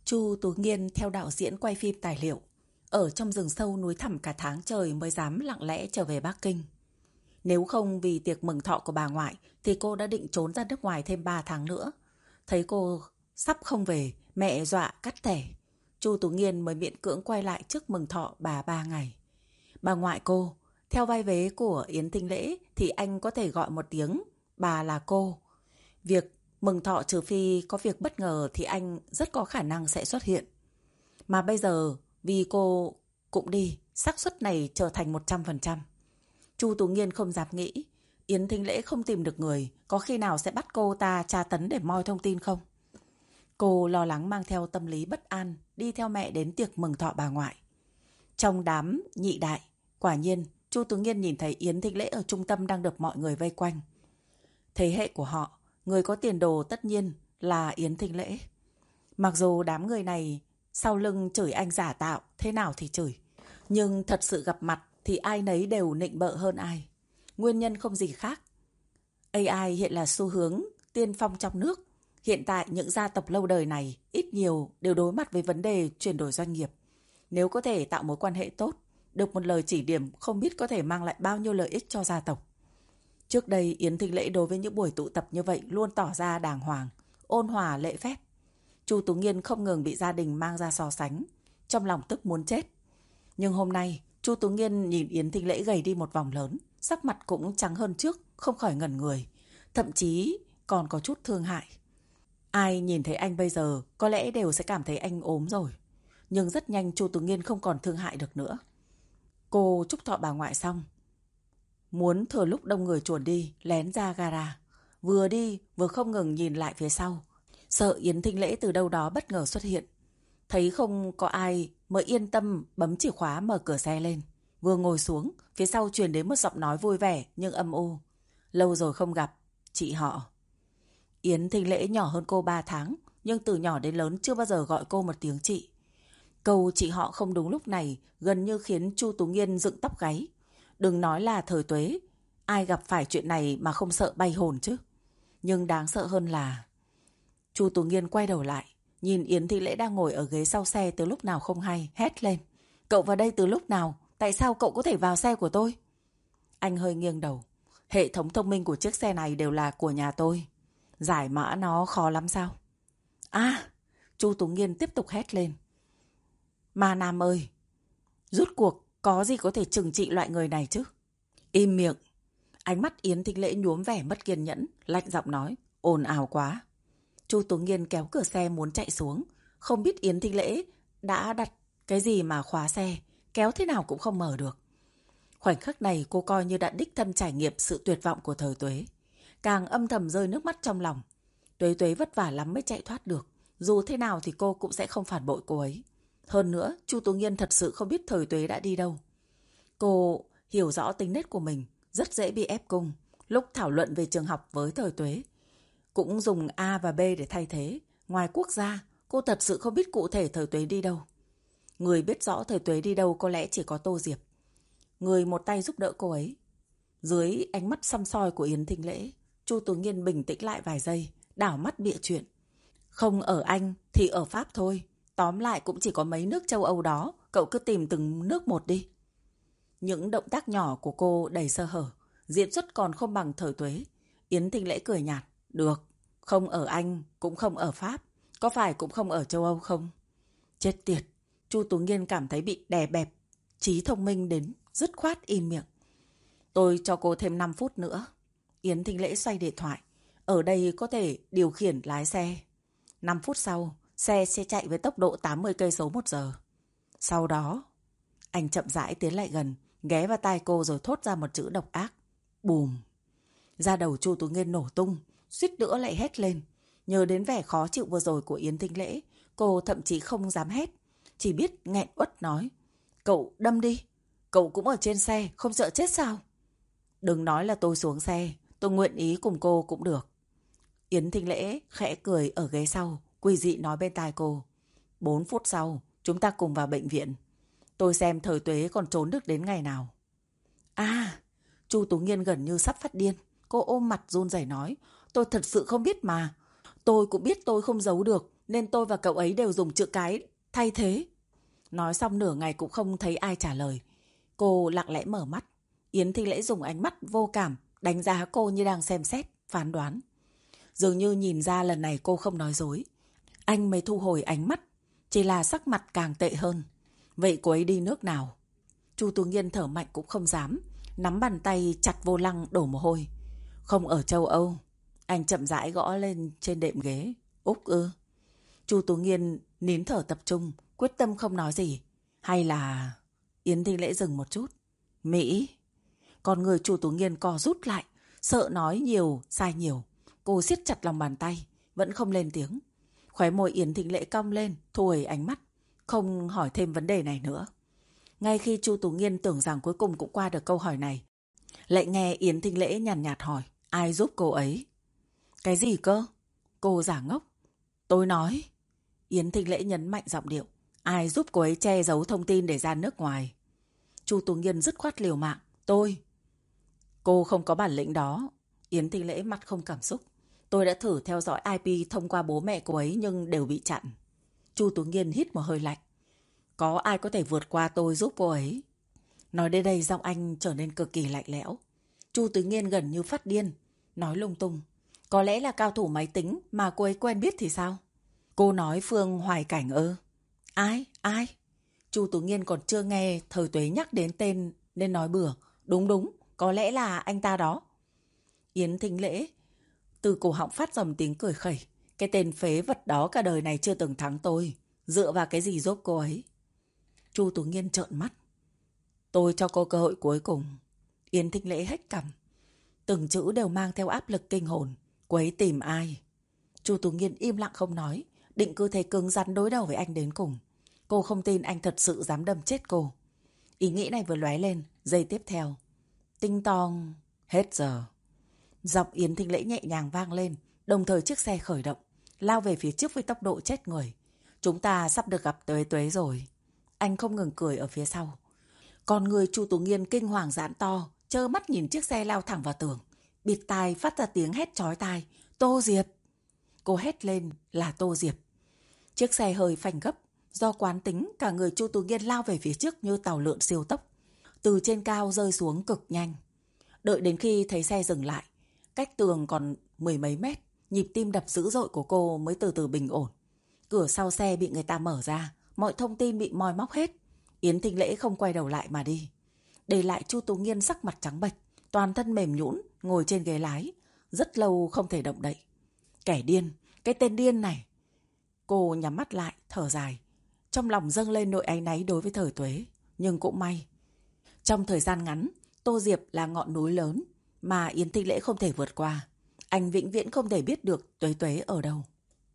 Chu Tú Nghiên theo đạo diễn quay phim tài liệu. Ở trong rừng sâu núi thẳm cả tháng trời mới dám lặng lẽ trở về Bắc Kinh. Nếu không vì tiệc mừng thọ của bà ngoại thì cô đã định trốn ra nước ngoài thêm 3 tháng nữa. Thấy cô sắp không về, mẹ dọa cắt thẻ. Chu Tú Nghiên mới miễn cưỡng quay lại trước mừng thọ bà 3 ngày. Bà ngoại cô, theo vai vế của Yến Thinh Lễ thì anh có thể gọi một tiếng bà là cô. Việc mừng thọ trừ phi có việc bất ngờ thì anh rất có khả năng sẽ xuất hiện. Mà bây giờ vì cô cũng đi, xác suất này trở thành 100%. Chu Tú Nghiên không dám nghĩ Yến Thinh Lễ không tìm được người, có khi nào sẽ bắt cô ta tra tấn để moi thông tin không? Cô lo lắng mang theo tâm lý bất an đi theo mẹ đến tiệc mừng thọ bà ngoại. Trong đám nhị đại, quả nhiên Chu Tú Nghiên nhìn thấy Yến Thinh Lễ ở trung tâm đang được mọi người vây quanh. Thế hệ của họ, người có tiền đồ tất nhiên là Yến Thinh Lễ. Mặc dù đám người này sau lưng chửi anh giả tạo, thế nào thì chửi. Nhưng thật sự gặp mặt thì ai nấy đều nịnh bợ hơn ai. Nguyên nhân không gì khác. AI hiện là xu hướng tiên phong trong nước. Hiện tại những gia tộc lâu đời này ít nhiều đều đối mặt với vấn đề chuyển đổi doanh nghiệp. Nếu có thể tạo mối quan hệ tốt, được một lời chỉ điểm không biết có thể mang lại bao nhiêu lợi ích cho gia tộc. Trước đây Yến Thinh Lễ đối với những buổi tụ tập như vậy luôn tỏ ra đàng hoàng, ôn hòa lễ phép. Chu Tú Nghiên không ngừng bị gia đình mang ra so sánh, trong lòng tức muốn chết. Nhưng hôm nay Chu Tú Nghiên nhìn Yến Thinh Lễ gầy đi một vòng lớn, sắc mặt cũng trắng hơn trước, không khỏi ngẩn người, thậm chí còn có chút thương hại. Ai nhìn thấy anh bây giờ có lẽ đều sẽ cảm thấy anh ốm rồi. Nhưng rất nhanh Chu Tú Nghiên không còn thương hại được nữa. Cô chúc thọ bà ngoại xong, muốn thừa lúc đông người chuồn đi, lén ra gara. Vừa đi vừa không ngừng nhìn lại phía sau, sợ Yến Thinh Lễ từ đâu đó bất ngờ xuất hiện. Thấy không có ai mới yên tâm bấm chìa khóa mở cửa xe lên. Vừa ngồi xuống, phía sau truyền đến một giọng nói vui vẻ nhưng âm u. Lâu rồi không gặp, chị họ. Yến Thinh Lễ nhỏ hơn cô 3 tháng, nhưng từ nhỏ đến lớn chưa bao giờ gọi cô một tiếng chị. Câu chị họ không đúng lúc này gần như khiến Chu Tú Nghiên dựng tóc gáy. Đừng nói là thời Tuế, ai gặp phải chuyện này mà không sợ bay hồn chứ. Nhưng đáng sợ hơn là... Chu Tú Nghiên quay đầu lại, nhìn Yến Thinh Lễ đang ngồi ở ghế sau xe từ lúc nào không hay, hét lên. Cậu vào đây từ lúc nào? Tại sao cậu có thể vào xe của tôi? Anh hơi nghiêng đầu. Hệ thống thông minh của chiếc xe này đều là của nhà tôi. Giải mã nó khó lắm sao? À! Chu Tú Nghiên tiếp tục hét lên. Mà Nam ơi! Rút cuộc có gì có thể trừng trị loại người này chứ? Im miệng! Ánh mắt Yến Thinh Lễ nhuốm vẻ mất kiên nhẫn, lạnh giọng nói. Ồn ào quá! Chu Tú Nghiên kéo cửa xe muốn chạy xuống. Không biết Yến Thinh Lễ đã đặt cái gì mà khóa xe, kéo thế nào cũng không mở được. Khoảnh khắc này cô coi như đã đích thân trải nghiệm sự tuyệt vọng của thời Tuế. Càng âm thầm rơi nước mắt trong lòng. Tuế Tuế vất vả lắm mới chạy thoát được. Dù thế nào thì cô cũng sẽ không phản bội cô ấy. Hơn nữa, Chu Tú Nghiên thật sự không biết thời Tuế đã đi đâu. Cô hiểu rõ tính nết của mình, rất dễ bị ép cung. Lúc thảo luận về trường học với thời Tuế, cũng dùng A và B để thay thế. Ngoài quốc gia, cô thật sự không biết cụ thể thời Tuế đi đâu. Người biết rõ thời Tuế đi đâu có lẽ chỉ có Tô Diệp. Người một tay giúp đỡ cô ấy. Dưới ánh mắt săm soi của Yến Thinh Lễ, Chu Tú Nghiên bình tĩnh lại vài giây, đảo mắt bịa chuyện. Không ở Anh thì ở Pháp thôi. Tóm lại cũng chỉ có mấy nước châu Âu đó, cậu cứ tìm từng nước một đi. Những động tác nhỏ của cô đầy sơ hở, diễn xuất còn không bằng thời Tuế. Yến Thinh Lễ cười nhạt. Được, không ở Anh cũng không ở Pháp, có phải cũng không ở châu Âu không? Chết tiệt, Chu Tú Nghiên cảm thấy bị đè bẹp, trí thông minh đến dứt khoát im miệng. Tôi cho cô thêm 5 phút nữa. Yến Thinh Lễ xoay điện thoại. Ở đây có thể điều khiển lái xe. 5 phút sau, xe sẽ chạy với tốc độ 80 cây số một giờ. Sau đó, anh chậm rãi tiến lại gần, ghé vào tai cô rồi thốt ra một chữ độc ác. Bùm. Da đầu Chu Tú Nghiên nổ tung, suýt nữa lại hét lên. Nhớ đến vẻ khó chịu vừa rồi của Yến Thinh Lễ, cô thậm chí không dám hét, chỉ biết nghẹn uất nói. Cậu đâm đi, cậu cũng ở trên xe, không sợ chết sao? Đừng nói là tôi xuống xe, tôi nguyện ý cùng cô cũng được. Yến Thinh Lễ khẽ cười ở ghế sau, quỷ dị nói bên tai cô. 4 phút sau, chúng ta cùng vào bệnh viện. Tôi xem thời Tuế còn trốn được đến ngày nào. À, Chu Tú Nghiên gần như sắp phát điên. Cô ôm mặt run rẩy nói. Tôi thật sự không biết mà. Tôi cũng biết tôi không giấu được. nên tôi và cậu ấy đều dùng chữ cái thay thế. Nói xong nửa ngày cũng không thấy ai trả lời. Cô lặng lẽ mở mắt. Yến Thanh Lễ dùng ánh mắt vô cảm đánh giá cô như đang xem xét, phán đoán. Dường như nhìn ra lần này cô không nói dối. Anh mới thu hồi ánh mắt, chỉ là sắc mặt càng tệ hơn. Vậy cô ấy đi nước nào? Chu Tú Nghiên thở mạnh cũng không dám, nắm bàn tay chặt vô lăng đổ mồ hôi. Không ở châu Âu. Anh chậm rãi gõ lên trên đệm ghế. Úc ư? Chu Tú Nghiên nín thở tập trung, quyết tâm không nói gì. Hay là... Yến Thanh Lễ dừng một chút. Mỹ. Con người Chu Tú Nghiên co rút lại, sợ nói nhiều, sai nhiều. Cô siết chặt lòng bàn tay, vẫn không lên tiếng. Khóe môi Yến Thanh Lễ cong lên, thu hồi ánh mắt, không hỏi thêm vấn đề này nữa. Ngay khi Chu Tú Nghiên tưởng rằng cuối cùng cũng qua được câu hỏi này, lại nghe Yến Thanh Lễ nhàn nhạt hỏi, ai giúp cô ấy? Cái gì cơ? Cô giả ngốc. Tôi nói. Yến Thanh Lễ nhấn mạnh giọng điệu, ai giúp cô ấy che giấu thông tin để ra nước ngoài? Chu Tú Nghiên dứt khoát liều mạng, tôi. Cô không có bản lĩnh đó. Yến Thanh Lễ mặt không cảm xúc. Tôi đã thử theo dõi IP thông qua bố mẹ cô ấy nhưng đều bị chặn. Chu Tú Nghiên hít một hơi lạnh. Có ai có thể vượt qua tôi giúp cô ấy? Nói đến đây giọng anh trở nên cực kỳ lạnh lẽo. Chu Tú Nghiên gần như phát điên, nói lung tung. Có lẽ là cao thủ máy tính mà cô ấy quen biết thì sao? Cô nói Phương Hoài Cảnh ư? Ai? Ai? Chu Tú Nghiên còn chưa nghe Thời Tuế nhắc đến tên nên nói bừa. Đúng, có lẽ là anh ta đó. Yến Thanh Lễ từ cổ họng phát dòng tiếng cười khẩy. Cái tên phế vật đó cả đời này chưa từng thắng tôi. Dựa vào cái gì giúp cô ấy? Chu Tú Nghiên trợn mắt. Tôi cho cô cơ hội cuối cùng. Yến Thanh Lễ hét cằm. Từng chữ đều mang theo áp lực kinh hồn. Cô ấy tìm ai? Chu Tú Nghiên im lặng không nói, định cứ thế cứng rắn đối đầu với anh đến cùng. Cô không tin anh thật sự dám đâm chết cô. Ý nghĩ này vừa lóe lên, giây tiếp theo. Tinh tong, hết giờ. Giọng Yến Thanh Lễ nhẹ nhàng vang lên, đồng thời chiếc xe khởi động, lao về phía trước với tốc độ chết người. Chúng ta sắp được gặp Tuế Tuế rồi. Anh không ngừng cười ở phía sau. Con người Chu Tú Nghiên kinh hoàng giãn to, trơ mắt nhìn chiếc xe lao thẳng vào tường. Bịt tai phát ra tiếng hét chói tai. Tô Diệp! Cô hét lên là Tô Diệp. Chiếc xe hơi phanh gấp. Do quán tính, cả người Chu Tú Nghiên lao về phía trước như tàu lượn siêu tốc. Từ trên cao rơi xuống cực nhanh. Đợi đến khi thấy xe dừng lại, cách tường còn mười mấy mét, nhịp tim đập dữ dội của cô mới từ từ bình ổn. Cửa sau xe bị người ta mở ra, mọi thông tin bị moi móc hết. Yến Thanh Lễ không quay đầu lại mà đi. Để lại Chu Tú Nghiên sắc mặt trắng bệch, toàn thân mềm nhũn, ngồi trên ghế lái, rất lâu không thể động đậy. Kẻ điên, cái tên điên này. Cô nhắm mắt lại, thở dài. Trong lòng dâng lên nỗi áy náy đối với Thời Tuế. Nhưng cũng may. Trong thời gian ngắn, Tô Diệp là ngọn núi lớn mà Yến Thanh Lễ không thể vượt qua. Anh vĩnh viễn không thể biết được Tuế Tuế ở đâu.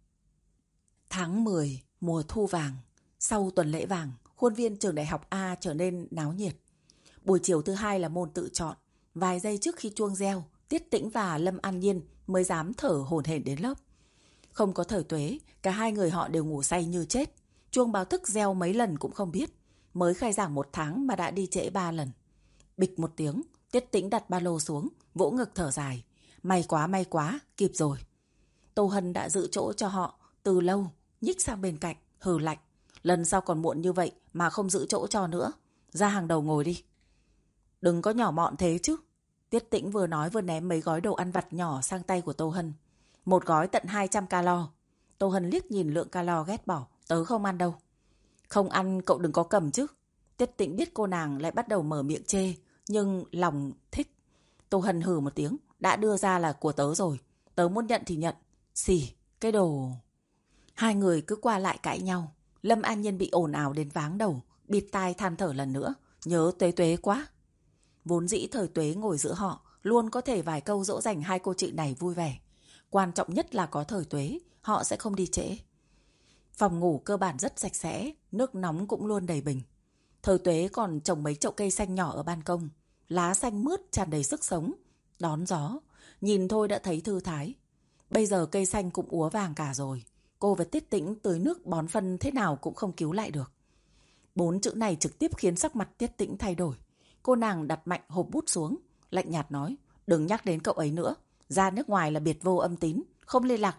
Tháng 10, mùa thu vàng. Sau tuần lễ vàng, khuôn viên trường đại học A trở nên náo nhiệt. Buổi chiều thứ hai là môn tự chọn. Vài giây trước khi chuông reo, Tiết Tĩnh và Lâm An Nhiên mới dám thở hổn hển đến lớp. Không có Thời Tuế, cả hai người họ đều ngủ say như chết. Chuông báo thức reo mấy lần cũng không biết. Mới khai giảng 1 tháng mà đã đi trễ 3 lần. Bịch một tiếng, Tiết Tĩnh đặt ba lô xuống, vỗ ngực thở dài. May quá, kịp rồi. Tô Hân đã giữ chỗ cho họ từ lâu, nhích sang bên cạnh, hừ lạnh. Lần sau còn muộn như vậy mà không giữ chỗ cho nữa. Ra hàng đầu ngồi đi. Đừng có nhỏ mọn thế chứ. Tiết Tĩnh vừa nói vừa ném mấy gói đồ ăn vặt nhỏ sang tay của Tô Hân. Một gói tận 200 calo. Tô Hân liếc nhìn lượng calo ghét bỏ. Tớ không ăn đâu. Không ăn cậu đừng có cầm chứ. Tiết Tĩnh biết cô nàng lại bắt đầu mở miệng chê, nhưng lòng thích. Tô Hân hừ một tiếng. Đã đưa ra là của tớ rồi. Tớ muốn nhận thì nhận. Xì, cái đồ... Hai người cứ qua lại cãi nhau. Lâm An Nhiên bị ồn ào đến váng đầu, bịt tai than thở lần nữa. Nhớ Tuế Tuế quá. Vốn dĩ Thời Tuế ngồi giữa họ, luôn có thể vài câu dỗ dành hai cô chị này vui vẻ. Quan trọng nhất là có Thời Tuế, họ sẽ không đi trễ. Phòng ngủ cơ bản rất sạch sẽ, nước nóng cũng luôn đầy bình. Thời Tuế còn trồng mấy chậu cây xanh nhỏ ở ban công. Lá xanh mướt tràn đầy sức sống, đón gió. Nhìn thôi đã thấy thư thái. Bây giờ cây xanh cũng úa vàng cả rồi. Cô và Tiết Tĩnh tưới nước bón phân thế nào cũng không cứu lại được. 4 chữ này trực tiếp khiến sắc mặt Tiết Tĩnh thay đổi. Cô nàng đặt mạnh hộp bút xuống, lạnh nhạt nói. Đừng nhắc đến cậu ấy nữa. Ra nước ngoài là biệt vô âm tín, không liên lạc được.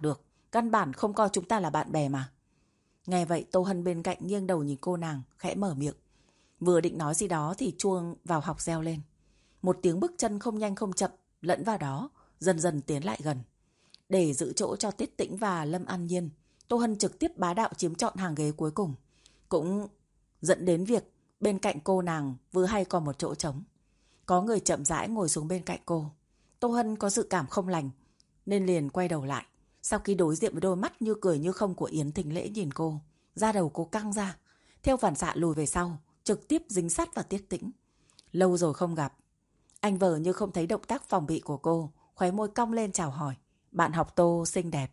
căn bản không coi chúng ta là bạn bè mà. Nghe vậy Tô Hân bên cạnh nghiêng đầu nhìn cô nàng, khẽ mở miệng. Vừa định nói gì đó thì chuông vào học reo lên. Một tiếng bước chân không nhanh không chậm lẫn vào đó, dần dần tiến lại gần. Để giữ chỗ cho Tiết Tĩnh và Lâm An Nhiên, Tô Hân trực tiếp bá đạo chiếm trọn hàng ghế cuối cùng. Cũng dẫn đến việc bên cạnh cô nàng vừa hay còn một chỗ trống. Có người chậm rãi ngồi xuống bên cạnh cô. Tô Hân có dự cảm không lành nên liền quay đầu lại. Sau khi đối diện với đôi mắt như cười như không của Yến Thính Lễ nhìn cô, da đầu cô căng ra, theo phản xạ lùi về sau, trực tiếp dính sát vào Tiết Tĩnh. Lâu rồi không gặp. Anh vờ như không thấy động tác phòng bị của cô, khóe môi cong lên chào hỏi. Bạn học Tô xinh đẹp.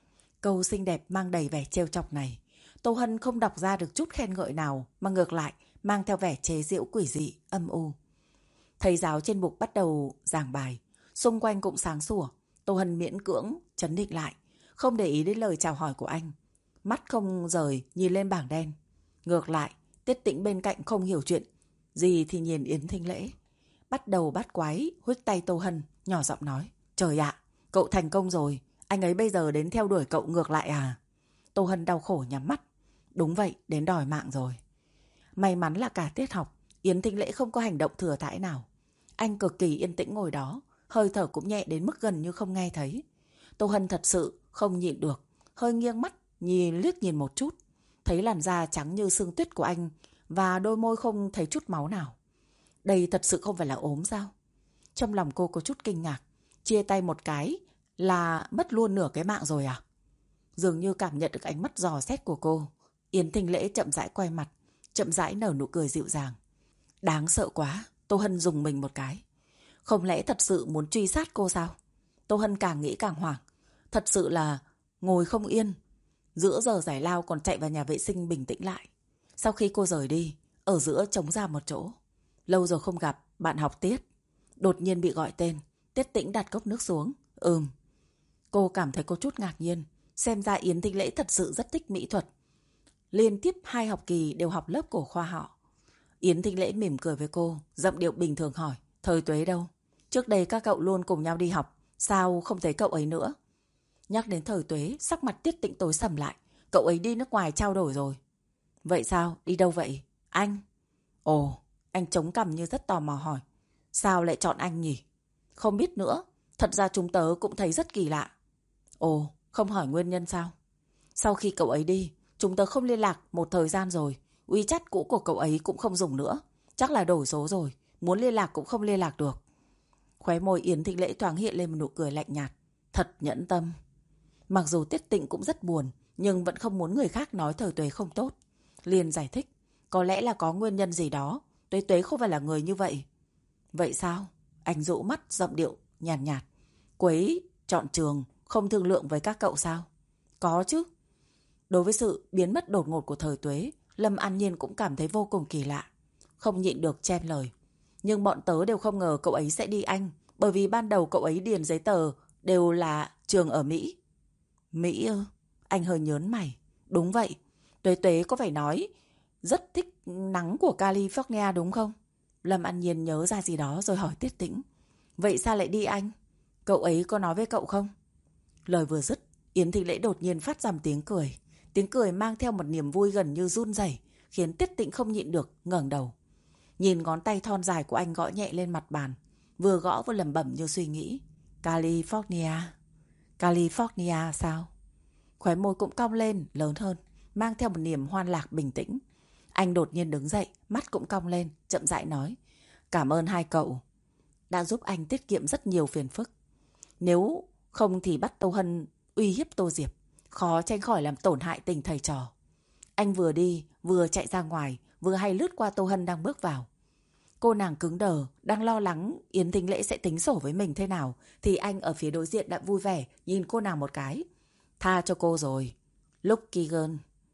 Câu xinh đẹp mang đầy vẻ trêu chọc này, Tô Hân không đọc ra được chút khen ngợi nào, mà ngược lại mang theo vẻ chế giễu quỷ dị, âm u. Thầy giáo trên bục bắt đầu giảng bài, xung quanh cũng sáng sủa. Tô Hân miễn cưỡng trấn định lại, không để ý đến lời chào hỏi của anh. Mắt không rời nhìn lên bảng đen. Ngược lại, Tiết Tĩnh bên cạnh không hiểu chuyện gì thì nhìn Yến Thính Lễ. Bắt đầu bắt quái, huých tay Tô Hân, nhỏ giọng nói. Trời ạ, cậu thành công rồi, anh ấy bây giờ đến theo đuổi cậu ngược lại à? Tô Hân đau khổ nhắm mắt. Đúng vậy, đến đòi mạng rồi. May mắn là cả tiết học, Yến Thính Lễ không có hành động thừa thãi nào. Anh cực kỳ yên tĩnh ngồi đó, hơi thở cũng nhẹ đến mức gần như không nghe thấy. Tô Hân thật sự không nhịn được, hơi nghiêng mắt liếc nhìn một chút. Thấy làn da trắng như sương tuyết của anh và đôi môi không thấy chút máu nào. Đây thật sự không phải là ốm sao? Trong lòng cô có chút kinh ngạc. Chia tay một cái là mất luôn nửa cái mạng rồi à? Dường như cảm nhận được ánh mắt dò xét của cô, Yến Thính Lễ chậm rãi quay mặt, chậm rãi nở nụ cười dịu dàng. Đáng sợ quá, Tô Hân rùng mình một cái. Không lẽ thật sự muốn truy sát cô sao? Tô Hân càng nghĩ càng hoảng. Thật sự là ngồi không yên. Giữa giờ giải lao còn chạy vào nhà vệ sinh bình tĩnh lại. Sau khi cô rời đi, ở giữa trống ra một chỗ. Lâu rồi không gặp, bạn học Tiết. Đột nhiên bị gọi tên. Tiết Tĩnh đặt cốc nước xuống. Cô cảm thấy có chút ngạc nhiên. Xem ra Yến Thính Lễ thật sự rất thích mỹ thuật. Liên tiếp 2 học kỳ đều học lớp cổ khoa họ. Yến Thính Lễ mỉm cười với cô, giọng điệu bình thường hỏi. Thời Tuế đâu? Trước đây các cậu luôn cùng nhau đi học, sao không thấy cậu ấy nữa? Nhắc đến Thời Tuế, sắc mặt Tiết Tĩnh tối sầm lại. Cậu ấy đi nước ngoài trao đổi rồi. Vậy sao? Đi đâu vậy? Anh? Ồ, anh chống cằm như rất tò mò hỏi. Sao lại chọn anh nhỉ? Không biết nữa, thật ra chúng tớ cũng thấy rất kỳ lạ. Ồ, không hỏi nguyên nhân sao? Sau khi cậu ấy đi, chúng tớ không liên lạc một thời gian rồi. WeChat cũ của cậu ấy cũng không dùng nữa. Chắc là đổi số rồi, muốn liên lạc cũng không liên lạc được. Khóe môi Yến Thính Lễ thoáng hiện lên một nụ cười lạnh nhạt. Thật nhẫn tâm. Mặc dù Tiết Tĩnh cũng rất buồn, nhưng vẫn không muốn người khác nói Thời Tuế không tốt. Liền giải thích, có lẽ là có nguyên nhân gì đó. Tuế Tuế không phải là người như vậy. Vậy sao? Anh dụ mắt, giọng điệu nhàn nhạt. Cô ấy chọn trường, không thương lượng với các cậu sao? Có chứ. Đối với sự biến mất đột ngột của Thời Tuế, Lâm An Nhiên cũng cảm thấy vô cùng kỳ lạ. Không nhịn được chen lời. Nhưng bọn tớ đều không ngờ cậu ấy sẽ đi Anh, bởi vì ban đầu cậu ấy điền giấy tờ đều là trường ở Mỹ. Mỹ ư? Anh hơi nhớn mày. Đúng vậy. Tuế Tuế có phải nói rất thích nắng của California đúng không? Lâm An Nhiên nhớ ra gì đó rồi hỏi Tiết Tĩnh. Vậy sao lại đi Anh? Cậu ấy có nói với cậu không? Lời vừa dứt, Yến Thính Lễ đột nhiên phát ra một tiếng cười. Tiếng cười mang theo một niềm vui gần như run rẩy, khiến Tiết Tĩnh không nhịn được ngẩng đầu. Nhìn ngón tay thon dài của anh gõ nhẹ lên mặt bàn, vừa gõ vừa lẩm bẩm như suy nghĩ. California. California sao? Khóe môi cũng cong lên, lớn hơn, mang theo một niềm hoan lạc bình tĩnh. Anh đột nhiên đứng dậy, mắt cũng cong lên, chậm rãi nói. Cảm ơn hai cậu đã giúp anh tiết kiệm rất nhiều phiền phức. Nếu không thì bắt Tô Hân uy hiếp Tô Diệp, khó tránh khỏi làm tổn hại tình thầy trò. Anh vừa đi, vừa chạy ra ngoài, vừa hay lướt qua Tô Hân đang bước vào. Cô nàng cứng đờ, đang lo lắng Yến Thính Lễ sẽ tính sổ với mình thế nào, thì anh ở phía đối diện đã vui vẻ nhìn cô nàng một cái. Tha cho cô rồi. Lucky girl.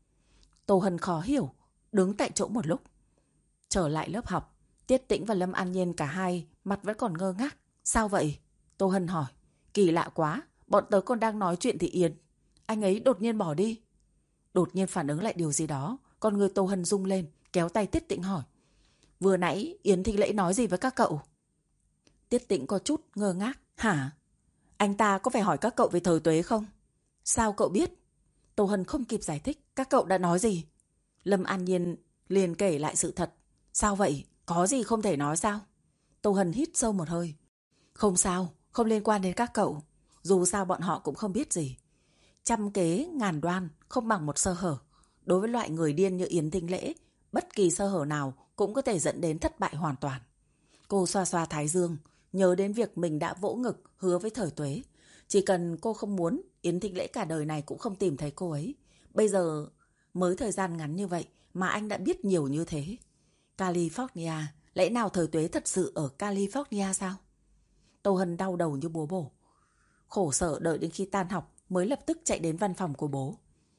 Tô Hân khó hiểu, đứng tại chỗ một lúc. Trở lại lớp học, Tiết Tĩnh và Lâm An Nhiên cả hai mặt vẫn còn ngơ ngác. Sao vậy? Tô Hân hỏi. Kỳ lạ quá, bọn tớ còn đang nói chuyện thì Yến anh ấy đột nhiên bỏ đi. Đột nhiên phản ứng lại điều gì đó, con người Tô Hân rung lên, kéo tay Tiết Tĩnh hỏi. Vừa nãy Yến Thính Lễ nói gì với các cậu? Tiết Tĩnh có chút ngơ ngác. Hả? Anh ta có phải hỏi các cậu về Thời Tuế không? Sao cậu biết? Tô Hân không kịp giải thích. Các cậu đã nói gì? Lâm An Nhiên liền kể lại sự thật. Sao vậy? Có gì không thể nói sao? Tô Hân hít sâu một hơi. Không sao, không liên quan đến các cậu. Dù sao bọn họ cũng không biết gì. Trăm kế ngàn đoan không bằng một sơ hở. Đối với loại người điên như Yến Thính Lễ, bất kỳ sơ hở nào cũng có thể dẫn đến thất bại hoàn toàn. Cô xoa xoa thái dương, nhớ đến việc mình đã vỗ ngực hứa với Thời Tuế. Chỉ cần cô không muốn, Yến Thính Lễ cả đời này cũng không tìm thấy cô ấy. Bây giờ mới thời gian ngắn như vậy mà anh đã biết nhiều như thế. California, lẽ nào Thời Tuế thật sự ở California sao? Tô Hân đau đầu như búa bổ. Khổ sở đợi đến khi tan học mới lập tức chạy đến văn phòng của bố.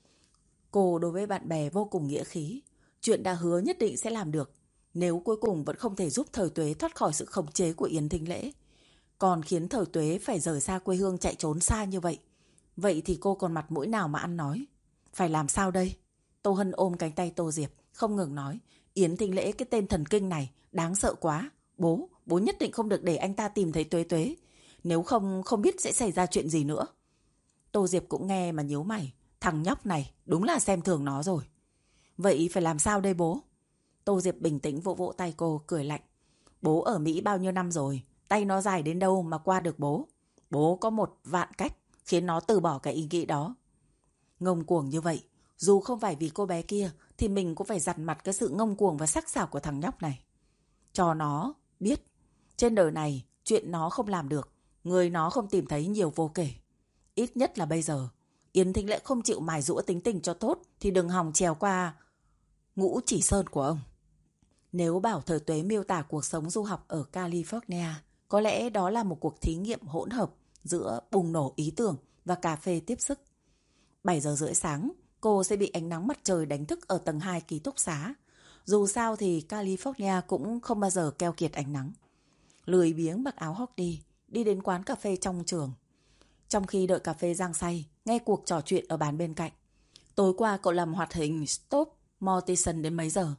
Cô đối với bạn bè vô cùng nghĩa khí. Chuyện đã hứa nhất định sẽ làm được. Nếu cuối cùng vẫn không thể giúp Thời Tuế thoát khỏi sự khống chế của Yến Thính Lễ, còn khiến Thời Tuế phải rời xa quê hương chạy trốn xa như vậy, vậy thì cô còn mặt mũi nào mà ăn nói? Phải làm sao đây? Tô Hân ôm cánh tay Tô Diệp, không ngừng nói. Yến Thính Lễ, cái tên thần kinh này, đáng sợ quá. Bố nhất định không được để anh ta tìm thấy Tuế Tuế. Nếu không biết sẽ xảy ra chuyện gì nữa. Tô Diệp cũng nghe mà nhíu mày. Thằng nhóc này đúng là xem thường nó rồi. Vậy phải làm sao đây bố? Tô Diệp bình tĩnh vỗ vỗ tay cô, cười lạnh. Bố ở Mỹ bao nhiêu năm rồi, tay nó dài đến đâu mà qua được bố. Bố có 1.000.000 cách khiến nó từ bỏ cái ý nghĩ đó. Ngông cuồng như vậy, dù không phải vì cô bé kia thì mình cũng phải dằn mặt cái sự ngông cuồng và sắc sảo của thằng nhóc này. Cho nó biết, trên đời này chuyện nó không làm được, người nó không tìm thấy nhiều vô kể. Ít nhất là bây giờ, Yến Thính Lễ không chịu mài giũa tính tình cho tốt thì đừng hòng trèo qua Ngũ Chỉ Sơn của ông. Nếu bảo Thời Tuế miêu tả cuộc sống du học ở California, có lẽ đó là một cuộc thí nghiệm hỗn hợp giữa bùng nổ ý tưởng và cà phê tiếp sức. 7 giờ rưỡi sáng, cô sẽ bị ánh nắng mặt trời đánh thức ở tầng 2 ký túc xá. Dù sao thì California cũng không bao giờ keo kiệt ánh nắng. Lười biếng mặc áo hockey, đi đến quán cà phê trong trường. Trong khi đợi cà phê rang say, nghe cuộc trò chuyện ở bàn bên cạnh. Tối qua cậu làm hoạt hình Stop Motion đến mấy giờ?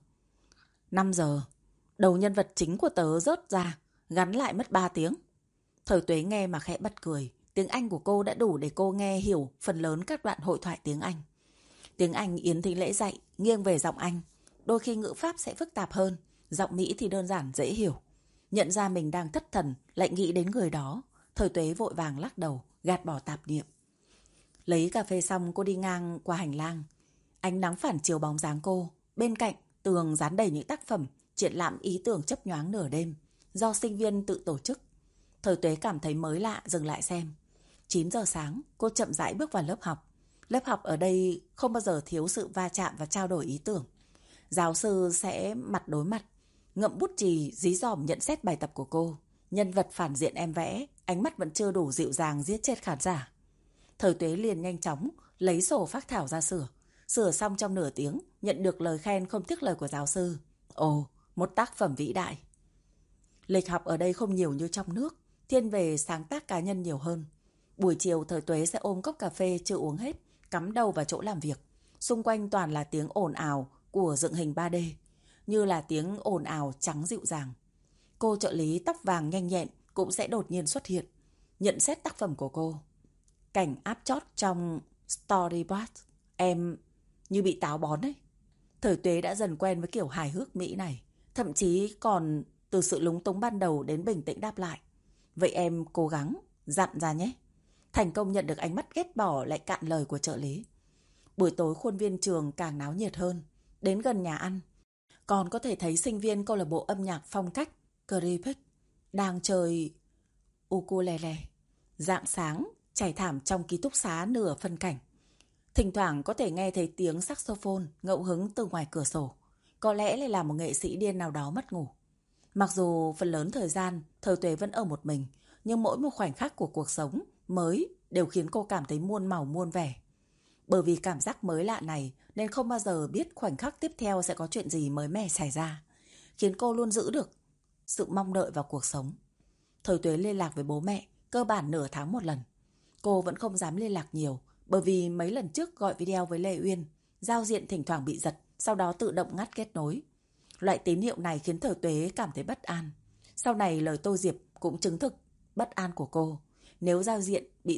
5 giờ. Đầu nhân vật chính của tớ rớt ra, gắn lại mất 3 tiếng. Thời Tuế nghe mà khẽ bật cười. Tiếng Anh của cô đã đủ để cô nghe hiểu phần lớn các đoạn hội thoại tiếng Anh. Tiếng Anh Yến Thính Lễ dạy, nghiêng về giọng Anh. Đôi khi ngữ pháp sẽ phức tạp hơn, giọng Mỹ thì đơn giản dễ hiểu. Nhận ra mình đang thất thần, lại nghĩ đến người đó. Thời Tuế vội vàng lắc đầu, gạt bỏ tạp niệm. Lấy cà phê xong cô đi ngang qua hành lang. Ánh nắng phản chiếu bóng dáng cô. Bên cạnh, tường dán đầy những tác phẩm, triển lãm ý tưởng chớp nhoáng nửa đêm, do sinh viên tự tổ chức. Thời Tuế cảm thấy mới lạ, dừng lại xem. 9 giờ sáng, cô chậm rãi bước vào lớp học. Lớp học ở đây không bao giờ thiếu sự va chạm và trao đổi ý tưởng. Giáo sư sẽ mặt đối mặt, ngậm bút chì dí dỏm nhận xét bài tập của cô. Nhân vật phản diện em vẽ, ánh mắt vẫn chưa đủ dịu dàng giết chết khán giả. Thời Tuế liền nhanh chóng lấy sổ phác thảo ra sửa. Sửa xong trong nửa tiếng, nhận được lời khen không tiếc lời của giáo sư. Ồ, một tác phẩm vĩ đại. Lịch học ở đây không nhiều như trong nước, thiên về sáng tác cá nhân nhiều hơn. Buổi chiều Thời Tuế sẽ ôm cốc cà phê chưa uống hết, cắm đầu vào chỗ làm việc. Xung quanh toàn là tiếng ồn ào của dựng hình 3D, như là tiếng ồn ào trắng dịu dàng. Cô trợ lý tóc vàng nhanh nhẹn cũng sẽ đột nhiên xuất hiện, nhận xét tác phẩm của cô. Cảnh áp chót trong storyboard, em như bị táo bón đấy. Thời Tuế đã dần quen với kiểu hài hước Mỹ này, thậm chí còn từ sự lúng túng ban đầu đến bình tĩnh đáp lại. Vậy em cố gắng, dặn ra nhé. Thành công nhận được ánh mắt ghét bỏ lại cạn lời của trợ lý. Buổi tối khuôn viên trường càng náo nhiệt hơn. Đến gần nhà ăn, còn có thể thấy sinh viên câu lạc bộ âm nhạc phong cách Creepy đang chơi ukulele. Rạng sáng, trải thảm trong ký túc xá nửa phân cảnh. Thỉnh thoảng có thể nghe thấy tiếng saxophone ngẫu hứng từ ngoài cửa sổ. Có lẽ lại là một nghệ sĩ điên nào đó mất ngủ. Mặc dù phần lớn thời gian Thời Tuế vẫn ở một mình, nhưng mỗi một khoảnh khắc của cuộc sống mới đều khiến cô cảm thấy muôn màu muôn vẻ. Bởi vì cảm giác mới lạ này nên không bao giờ biết khoảnh khắc tiếp theo sẽ có chuyện gì mới mẻ xảy ra, khiến cô luôn giữ được sự mong đợi vào cuộc sống. Thời Tuế liên lạc với bố mẹ cơ bản nửa tháng một lần. Cô vẫn không dám liên lạc nhiều, bởi vì mấy lần trước gọi video với Lê Uyên, giao diện thỉnh thoảng bị giật, sau đó tự động ngắt kết nối. Loại tín hiệu này khiến Thời Tuế cảm thấy bất an. Sau này lời Tô Diệp cũng chứng thực bất an của cô. Nếu giao diện bị giật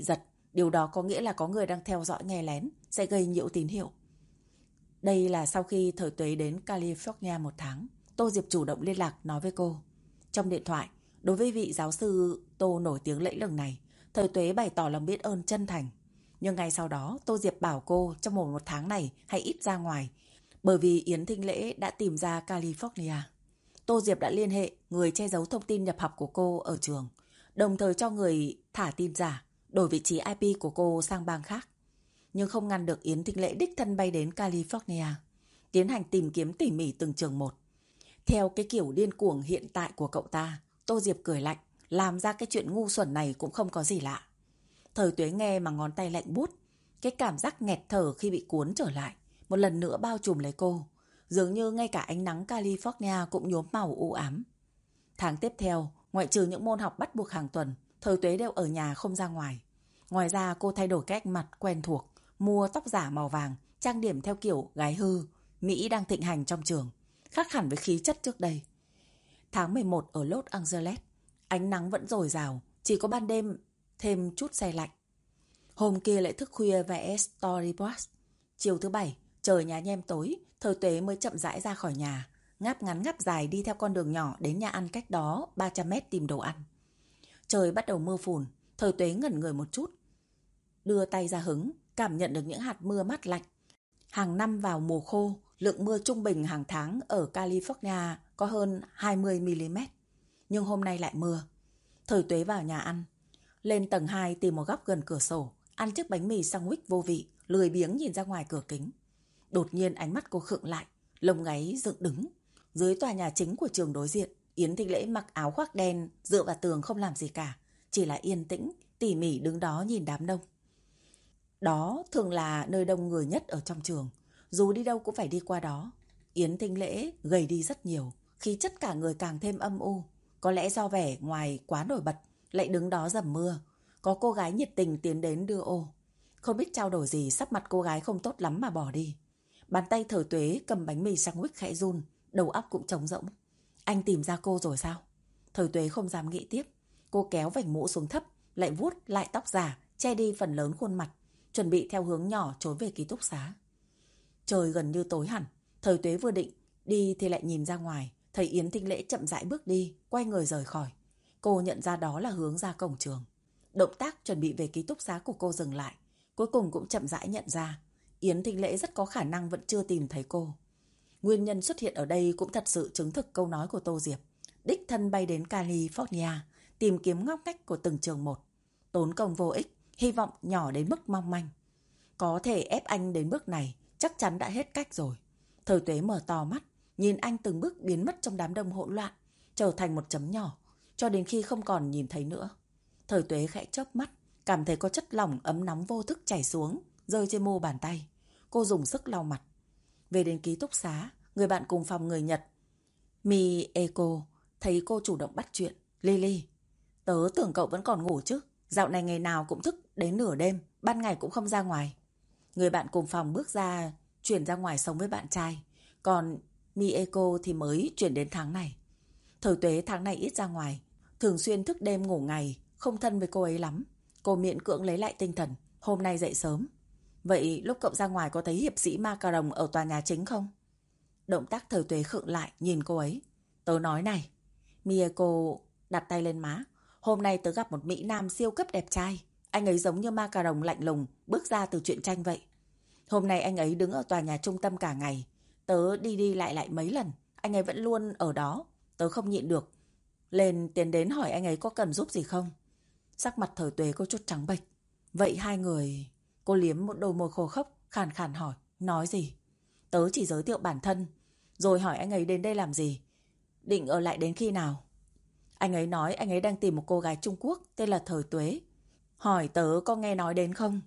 Điều đó có nghĩa là có người đang theo dõi nghe lén, sẽ gây nhiễu tín hiệu. Đây là sau khi Thời Tuế đến California 1 tháng, Tô Diệp chủ động liên lạc nói với cô. Trong điện thoại, đối với vị giáo sư Tô nổi tiếng lẫy lừng này, Thời Tuế bày tỏ lòng biết ơn chân thành. Nhưng ngay sau đó, Tô Diệp bảo cô trong một tháng này hãy ít ra ngoài, bởi vì Yến Thinh Lễ đã tìm ra California. Tô Diệp đã liên hệ người che giấu thông tin nhập học của cô ở trường, đồng thời cho người thả tin giả, đổi vị trí IP của cô sang bang khác. Nhưng không ngăn được Yến Thinh Lễ đích thân bay đến California, tiến hành tìm kiếm tỉ mỉ từng trường một. Theo cái kiểu điên cuồng hiện tại của cậu ta, Tô Diệp cười lạnh, làm ra cái chuyện ngu xuẩn này cũng không có gì lạ. Thời Tuế nghe mà ngón tay lạnh buốt, cái cảm giác nghẹt thở khi bị cuốn trở lại, một lần nữa bao trùm lấy cô. Dường như ngay cả ánh nắng California cũng nhuốm màu u ám. Tháng tiếp theo, ngoại trừ những môn học bắt buộc hàng tuần, Thời Tuế đều ở nhà không ra ngoài. Ngoài ra cô thay đổi cách mặt quen thuộc, mua tóc giả màu vàng, trang điểm theo kiểu gái hư, Mỹ đang thịnh hành trong trường, khác hẳn với khí chất trước đây. Tháng 11 ở Los Angeles, ánh nắng vẫn dồi dào, chỉ có ban đêm thêm chút se lạnh. Hôm kia lại thức khuya vẽ storyboard. Chiều thứ Bảy, trời nhà nhem tối, Thời Tuế mới chậm rãi ra khỏi nhà, ngáp ngắn ngáp dài đi theo con đường nhỏ đến nhà ăn cách đó 300 mét tìm đồ ăn. Trời bắt đầu mưa phùn, Thời Tuế ngẩn người một chút, đưa tay ra hứng, cảm nhận được những hạt mưa mát lạnh. Hàng năm vào mùa khô, lượng mưa trung bình hàng tháng ở California có hơn 20 mm. Nhưng hôm nay lại mưa. Thời Tuế vào nhà ăn, lên tầng 2 tìm một góc gần cửa sổ, ăn chiếc bánh mì sandwich vô vị, lười biếng nhìn ra ngoài cửa kính. Đột nhiên ánh mắt cô khựng lại, lông gáy dựng đứng. Dưới tòa nhà chính của trường đối diện, Yến Thinh Lễ mặc áo khoác đen, dựa vào tường không làm gì cả, chỉ là yên tĩnh, tỉ mỉ đứng đó nhìn đám đông. Đó thường là nơi đông người nhất ở trong trường, dù đi đâu cũng phải đi qua đó. Yến Thinh Lễ gầy đi rất nhiều, khí chất cả người càng thêm âm u. Có lẽ do vẻ ngoài quá nổi bật, lại đứng đó dầm mưa. Có cô gái nhiệt tình tiến đến đưa ô. Không biết trao đổi gì, sắc mặt cô gái không tốt lắm mà bỏ đi. Bàn tay Thời Tuế cầm bánh mì sandwich khẽ run, đầu óc cũng trống rỗng. Anh tìm ra cô rồi sao? Thời Tuế không dám nghĩ tiếp. Cô kéo vành mũ xuống thấp, lại vuốt lại tóc giả, che đi phần lớn khuôn mặt, chuẩn bị theo hướng nhỏ trốn về ký túc xá. Trời gần như tối hẳn, Thời Tuế vừa định đi thì lại nhìn ra ngoài, thấy Yến Thinh Lễ chậm rãi bước đi, quay người rời khỏi. Cô nhận ra đó là hướng ra cổng trường. Động tác chuẩn bị về ký túc xá của cô dừng lại, cuối cùng cũng chậm rãi nhận ra Yến Thinh Lễ rất có khả năng vẫn chưa tìm thấy cô. Nguyên nhân xuất hiện ở đây cũng thật sự chứng thực câu nói của Tô Diệp. Đích thân bay đến California, tìm kiếm ngóc ngách của từng trường một. Tốn công vô ích, hy vọng nhỏ đến mức mong manh. Có thể ép anh đến bước này, chắc chắn đã hết cách rồi. Thời Tuế mở to mắt, nhìn anh từng bước biến mất trong đám đông hỗn loạn, trở thành một chấm nhỏ, cho đến khi không còn nhìn thấy nữa. Thời Tuế khẽ chớp mắt, cảm thấy có chất lỏng ấm nóng vô thức chảy xuống, rơi trên mu bàn tay. Cô dùng sức lau mặt. Về đến ký túc xá, người bạn cùng phòng người Nhật, Mieko, thấy cô chủ động bắt chuyện. Lily, tớ tưởng cậu vẫn còn ngủ chứ. Dạo này ngày nào cũng thức đến nửa đêm, ban ngày cũng không ra ngoài. Người bạn cùng phòng bước ra, chuyển ra ngoài sống với bạn trai. Còn Mieko thì mới chuyển đến tháng này. Thời Tuế tháng này ít ra ngoài, thường xuyên thức đêm ngủ ngày, không thân với cô ấy lắm. Cô miễn cưỡng lấy lại tinh thần, hôm nay dậy sớm. Vậy lúc cậu ra ngoài có thấy hiệp sĩ Macaron ở tòa nhà chính không? Động tác Thời Tuế khựng lại nhìn cô ấy. Tớ nói này. Mieko đặt tay lên má. Hôm nay tớ gặp một Mỹ Nam siêu cấp đẹp trai. Anh ấy giống như Macaron lạnh lùng bước ra từ truyện tranh vậy. Hôm nay anh ấy đứng ở tòa nhà trung tâm cả ngày. Tớ đi đi lại lại mấy lần. Anh ấy vẫn luôn ở đó. Tớ không nhịn được, lên tiến đến hỏi anh ấy có cần giúp gì không. Sắc mặt Thời Tuế có chút trắng bệch. Vậy hai người... Cô liếm một đôi môi khô khốc, khàn khàn hỏi. Nói gì? Tớ chỉ giới thiệu bản thân, rồi hỏi anh ấy đến đây làm gì, định ở lại đến khi nào. Anh ấy nói anh ấy đang tìm một cô gái Trung Quốc tên là Thời Tuế. Hỏi tớ có nghe nói đến không?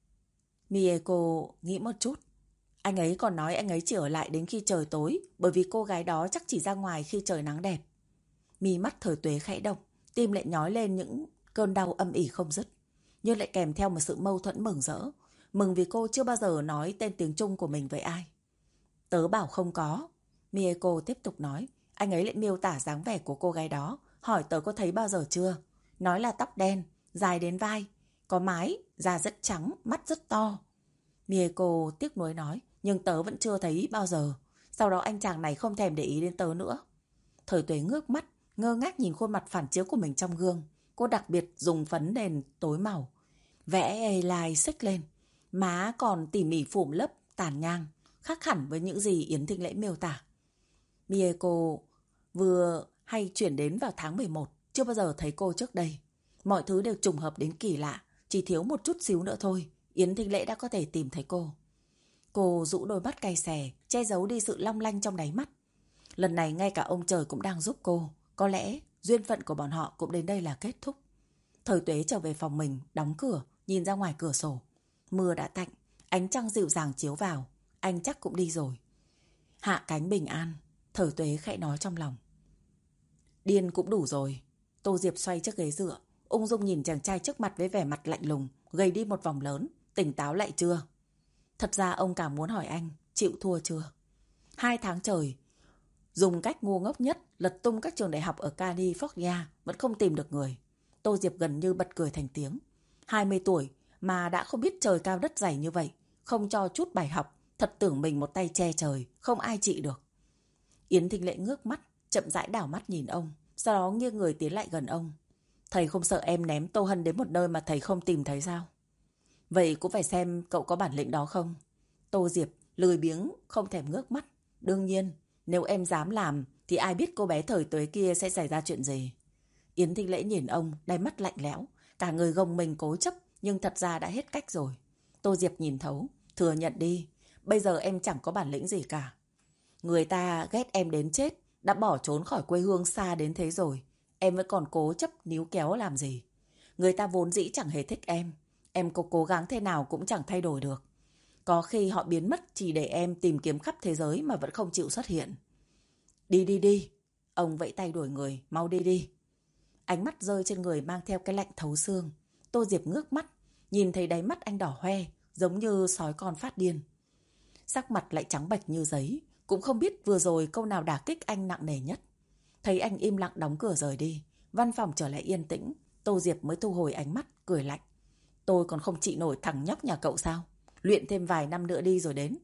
Mieko nghĩ một chút. Anh ấy còn nói anh ấy chỉ ở lại đến khi trời tối, bởi vì cô gái đó chắc chỉ ra ngoài khi trời nắng đẹp. Mi mắt Thời Tuế khẽ động, tim lại nhói lên những cơn đau âm ỉ không dứt, nhưng lại kèm theo một sự mâu thuẫn mừng rỡ. Mừng vì cô chưa bao giờ nói tên tiếng Trung của mình với ai. Tớ bảo không có. Mieko tiếp tục nói. Anh ấy lại miêu tả dáng vẻ của cô gái đó, hỏi tớ có thấy bao giờ chưa. Nói là tóc đen, dài đến vai, có mái, da rất trắng, mắt rất to. Mieko tiếc nuối nói, nhưng tớ vẫn chưa thấy bao giờ. Sau đó anh chàng này không thèm để ý đến tớ nữa. Thời Tuế ngước mắt, ngơ ngác nhìn khuôn mặt phản chiếu của mình trong gương. Cô đặc biệt dùng phấn nền tối màu, vẽ lai xích lên. Má còn tỉ mỉ phủm lớp tàn nhang, khác hẳn với những gì Yến Thịnh Lễ miêu tả. Mieko vừa hay chuyển đến vào tháng 11, chưa bao giờ thấy cô trước đây. Mọi thứ đều trùng hợp đến kỳ lạ, chỉ thiếu một chút xíu nữa thôi, Yến Thịnh Lễ đã có thể tìm thấy cô. Cô rũ đôi mắt cay xè, che giấu đi sự long lanh trong đáy mắt. Lần này ngay cả ông trời cũng đang giúp cô. Có lẽ duyên phận của bọn họ cũng đến đây là kết thúc. Thời Tuế trở về phòng mình, đóng cửa, nhìn ra ngoài cửa sổ. Mưa đã tạnh, ánh trăng dịu dàng chiếu vào. Anh chắc cũng đi rồi. Hạ cánh bình an, Thời Tuế khẽ nói trong lòng. Điên cũng đủ rồi. Tô Diệp xoay chiếc ghế dựa, ung dung nhìn chàng trai trước mặt với vẻ mặt lạnh lùng, gầy đi một vòng lớn. Tỉnh táo lại chưa? Thật ra ông càng muốn hỏi anh, chịu thua chưa? 2 tháng trời, dùng cách ngu ngốc nhất lật tung các trường đại học ở California vẫn không tìm được người. Tô Diệp gần như bật cười thành tiếng. 20 tuổi mà đã không biết trời cao đất dày như vậy, không cho chút bài học, thật tưởng mình một tay che trời, không ai trị được. Yến Thịnh Lễ ngước mắt, chậm rãi đảo mắt nhìn ông, sau đó nghiêng người tiến lại gần ông. Thầy không sợ em ném Tô Hân đến một nơi mà thầy không tìm thấy sao? Vậy cũng phải xem cậu có bản lĩnh đó không? Tô Diệp lười biếng, không thèm ngước mắt. Đương nhiên, nếu em dám làm thì ai biết cô bé Thời Tuế kia sẽ xảy ra chuyện gì. Yến Thịnh Lễ nhìn ông, đáy mắt lạnh lẽo, cả người gồng mình cố chấp, nhưng thật ra đã hết cách rồi. Tô Diệp nhìn thấu, thừa nhận đi, bây giờ em chẳng có bản lĩnh gì cả. Người ta ghét em đến chết, đã bỏ trốn khỏi quê hương xa đến thế rồi, em vẫn còn cố chấp níu kéo làm gì? Người ta vốn dĩ chẳng hề thích em có cố gắng thế nào cũng chẳng thay đổi được. Có khi họ biến mất chỉ để em tìm kiếm khắp thế giới mà vẫn không chịu xuất hiện. Đi đi đi, ông vẫy tay đuổi người, mau đi đi. Ánh mắt rơi trên người mang theo cái lạnh thấu xương. Tô Diệp ngước mắt, nhìn thấy đáy mắt anh đỏ hoe, giống như sói con phát điên. Sắc mặt lại trắng bệch như giấy, cũng không biết vừa rồi câu nào đả kích anh nặng nề nhất. Thấy anh im lặng đóng cửa rời đi, văn phòng trở lại yên tĩnh, Tô Diệp mới thu hồi ánh mắt, cười lạnh. Tôi còn không chịu nổi thằng nhóc nhà cậu sao? Luyện thêm vài năm nữa đi rồi đến.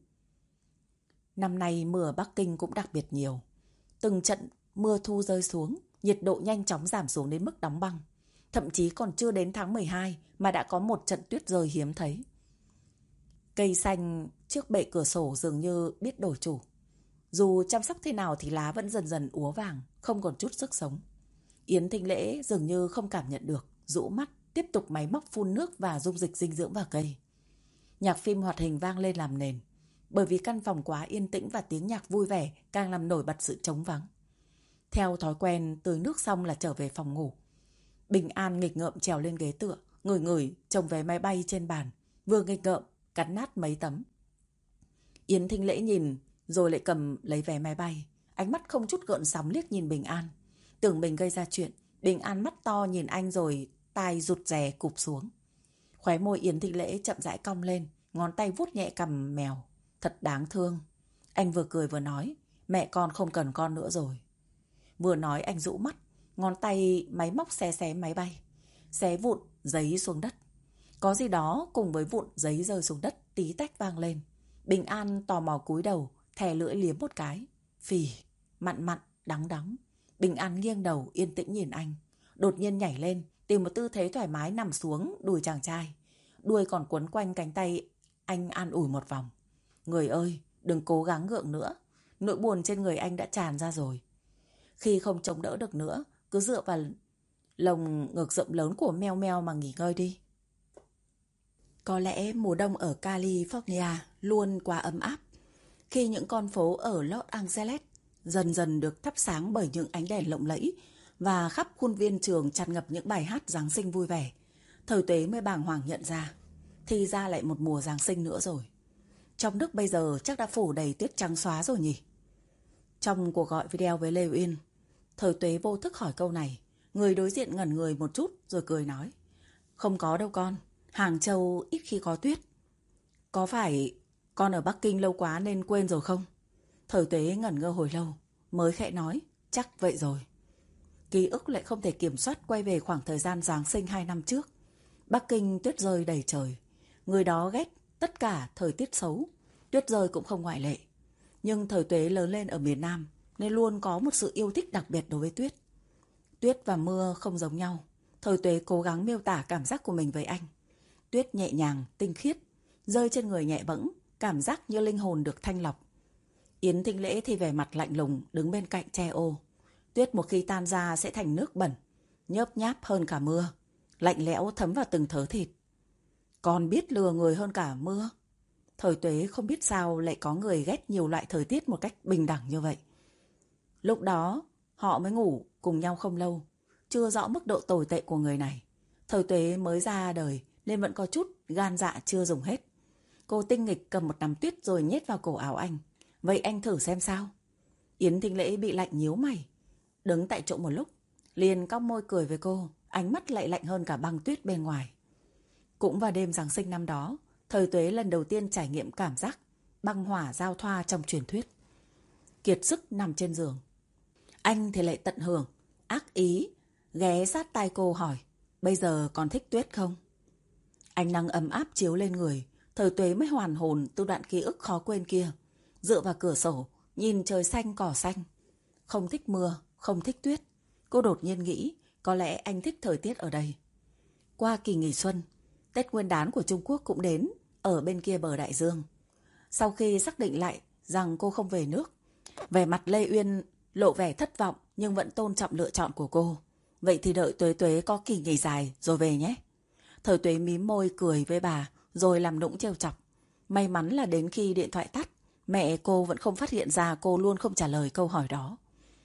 Năm nay mưa ở Bắc Kinh cũng đặc biệt nhiều. Từng trận mưa thu rơi xuống, nhiệt độ nhanh chóng giảm xuống đến mức đóng băng. Thậm chí còn chưa đến tháng 12 mà đã có một trận tuyết rơi hiếm thấy. Cây xanh trước bệ cửa sổ dường như biết đổi chủ. Dù chăm sóc thế nào thì lá vẫn dần dần úa vàng, không còn chút sức sống. Yến Thịnh Lễ dường như không cảm nhận được, rũ mắt, tiếp tục máy móc phun nước và dung dịch dinh dưỡng vào cây. Nhạc phim hoạt hình vang lên làm nền. Bởi vì căn phòng quá yên tĩnh và tiếng nhạc vui vẻ càng làm nổi bật sự trống vắng. Theo thói quen, tưới nước xong là trở về phòng ngủ. Bình An nghịch ngợm trèo lên ghế tựa, ngửi chồng vé máy bay trên bàn, vừa nghịch ngợm cắn nát mấy tấm. Yến Thịnh Lễ nhìn rồi lại cầm lấy vé máy bay, ánh mắt không chút gợn sóng liếc nhìn Bình An. Tưởng mình gây ra chuyện, Bình An mắt to nhìn anh rồi tai rụt rè cụp xuống. Khóe môi Yến Thịnh Lễ chậm rãi cong lên, ngón tay vuốt nhẹ cằm mèo. Thật đáng thương. Anh vừa cười vừa nói, mẹ con không cần con nữa rồi. Vừa nói anh rũ mắt, ngón tay máy móc xé máy bay, xé vụn giấy xuống đất. Có gì đó cùng với vụn giấy rơi xuống đất tí tách vang lên. Bình An tò mò cúi đầu, thè lưỡi liếm một cái. Phì, mặn mặn, đắng đắng. Bình An nghiêng đầu yên tĩnh nhìn anh, đột nhiên nhảy lên, tìm một tư thế thoải mái nằm xuống đùi chàng trai. Đuôi còn quấn quanh cánh tay anh an ủi một vòng. Người ơi, đừng cố gắng gượng nữa. Nỗi buồn trên người anh đã tràn ra rồi. Khi không chống đỡ được nữa, cứ dựa vào lồng ngực rộng lớn của meo meo mà nghỉ ngơi đi. Có lẽ mùa đông ở California luôn quá ấm áp. Khi những con phố ở Los Angeles dần dần được thắp sáng bởi những ánh đèn lộng lẫy và khắp khuôn viên trường tràn ngập những bài hát Giáng sinh vui vẻ, Thời Tuế mới bàng hoàng nhận ra, thì ra lại một mùa Giáng sinh nữa rồi. Trong nước bây giờ chắc đã phủ đầy tuyết trắng xóa rồi nhỉ? Trong cuộc gọi video với Lê Uyên, Thời Tuế vô thức hỏi câu này. Người đối diện ngẩn người một chút rồi cười nói. Không có đâu con, Hàng Châu ít khi có tuyết. Có phải con ở Bắc Kinh lâu quá nên quên rồi không? Thời Tuế ngẩn ngơ hồi lâu, mới khẽ nói, chắc vậy rồi. Ký ức lại không thể kiểm soát quay về khoảng thời gian Giáng sinh 2 năm trước. Bắc Kinh tuyết rơi đầy trời. Người đó ghét tất cả thời tiết xấu, tuyết rơi cũng không ngoại lệ. Nhưng Thời Tuế lớn lên ở miền Nam nên luôn có một sự yêu thích đặc biệt đối với tuyết. Tuyết và mưa không giống nhau. Thời Tuế cố gắng miêu tả cảm giác của mình với anh. Tuyết nhẹ nhàng, tinh khiết, rơi trên người nhẹ bẫng, cảm giác như linh hồn được thanh lọc. Yến Thính Lễ thì vẻ mặt lạnh lùng đứng bên cạnh che ô. Tuyết một khi tan ra sẽ thành nước bẩn, nhớp nháp hơn cả mưa, lạnh lẽo thấm vào từng thớ thịt. Còn biết lừa người hơn cả mưa. Thời Tuế không biết sao lại có người ghét nhiều loại thời tiết một cách bình đẳng như vậy. Lúc đó họ mới ngủ cùng nhau không lâu, chưa rõ mức độ tồi tệ của người này. Thời Tuế mới ra đời nên vẫn có chút gan dạ chưa dùng hết. Cô tinh nghịch cầm một nắm tuyết rồi nhét vào cổ áo anh. Vậy anh thử xem sao. Yến Thính Lễ bị lạnh nhíu mày, đứng tại chỗ một lúc, liền cong môi cười với cô, ánh mắt lại lạnh hơn cả băng tuyết bên ngoài. Cũng vào đêm Giáng sinh năm đó, Thời Tuế lần đầu tiên trải nghiệm cảm giác băng hỏa giao thoa trong truyền thuyết. Kiệt sức nằm trên giường. Anh thì lại tận hưởng, ác ý, ghé sát tai cô hỏi, bây giờ còn thích tuyết không? Ánh nắng ấm áp chiếu lên người, Thời Tuế mới hoàn hồn từ đoạn ký ức khó quên kia. Dựa vào cửa sổ, nhìn trời xanh cỏ xanh. Không thích mưa, không thích tuyết. Cô đột nhiên nghĩ, có lẽ anh thích thời tiết ở đây. Qua kỳ nghỉ xuân, Tết Nguyên đán của Trung Quốc cũng đến, ở bên kia bờ đại dương. Sau khi xác định lại rằng cô không về nước, vẻ mặt Lê Uyên lộ vẻ thất vọng nhưng vẫn tôn trọng lựa chọn của cô. Vậy thì đợi Tuế Tuế có kỳ nghỉ dài rồi về nhé. Thời Tuế mím môi cười với bà rồi làm nũng trêu chọc. May mắn là đến khi điện thoại tắt, mẹ cô vẫn không phát hiện ra cô luôn không trả lời câu hỏi đó.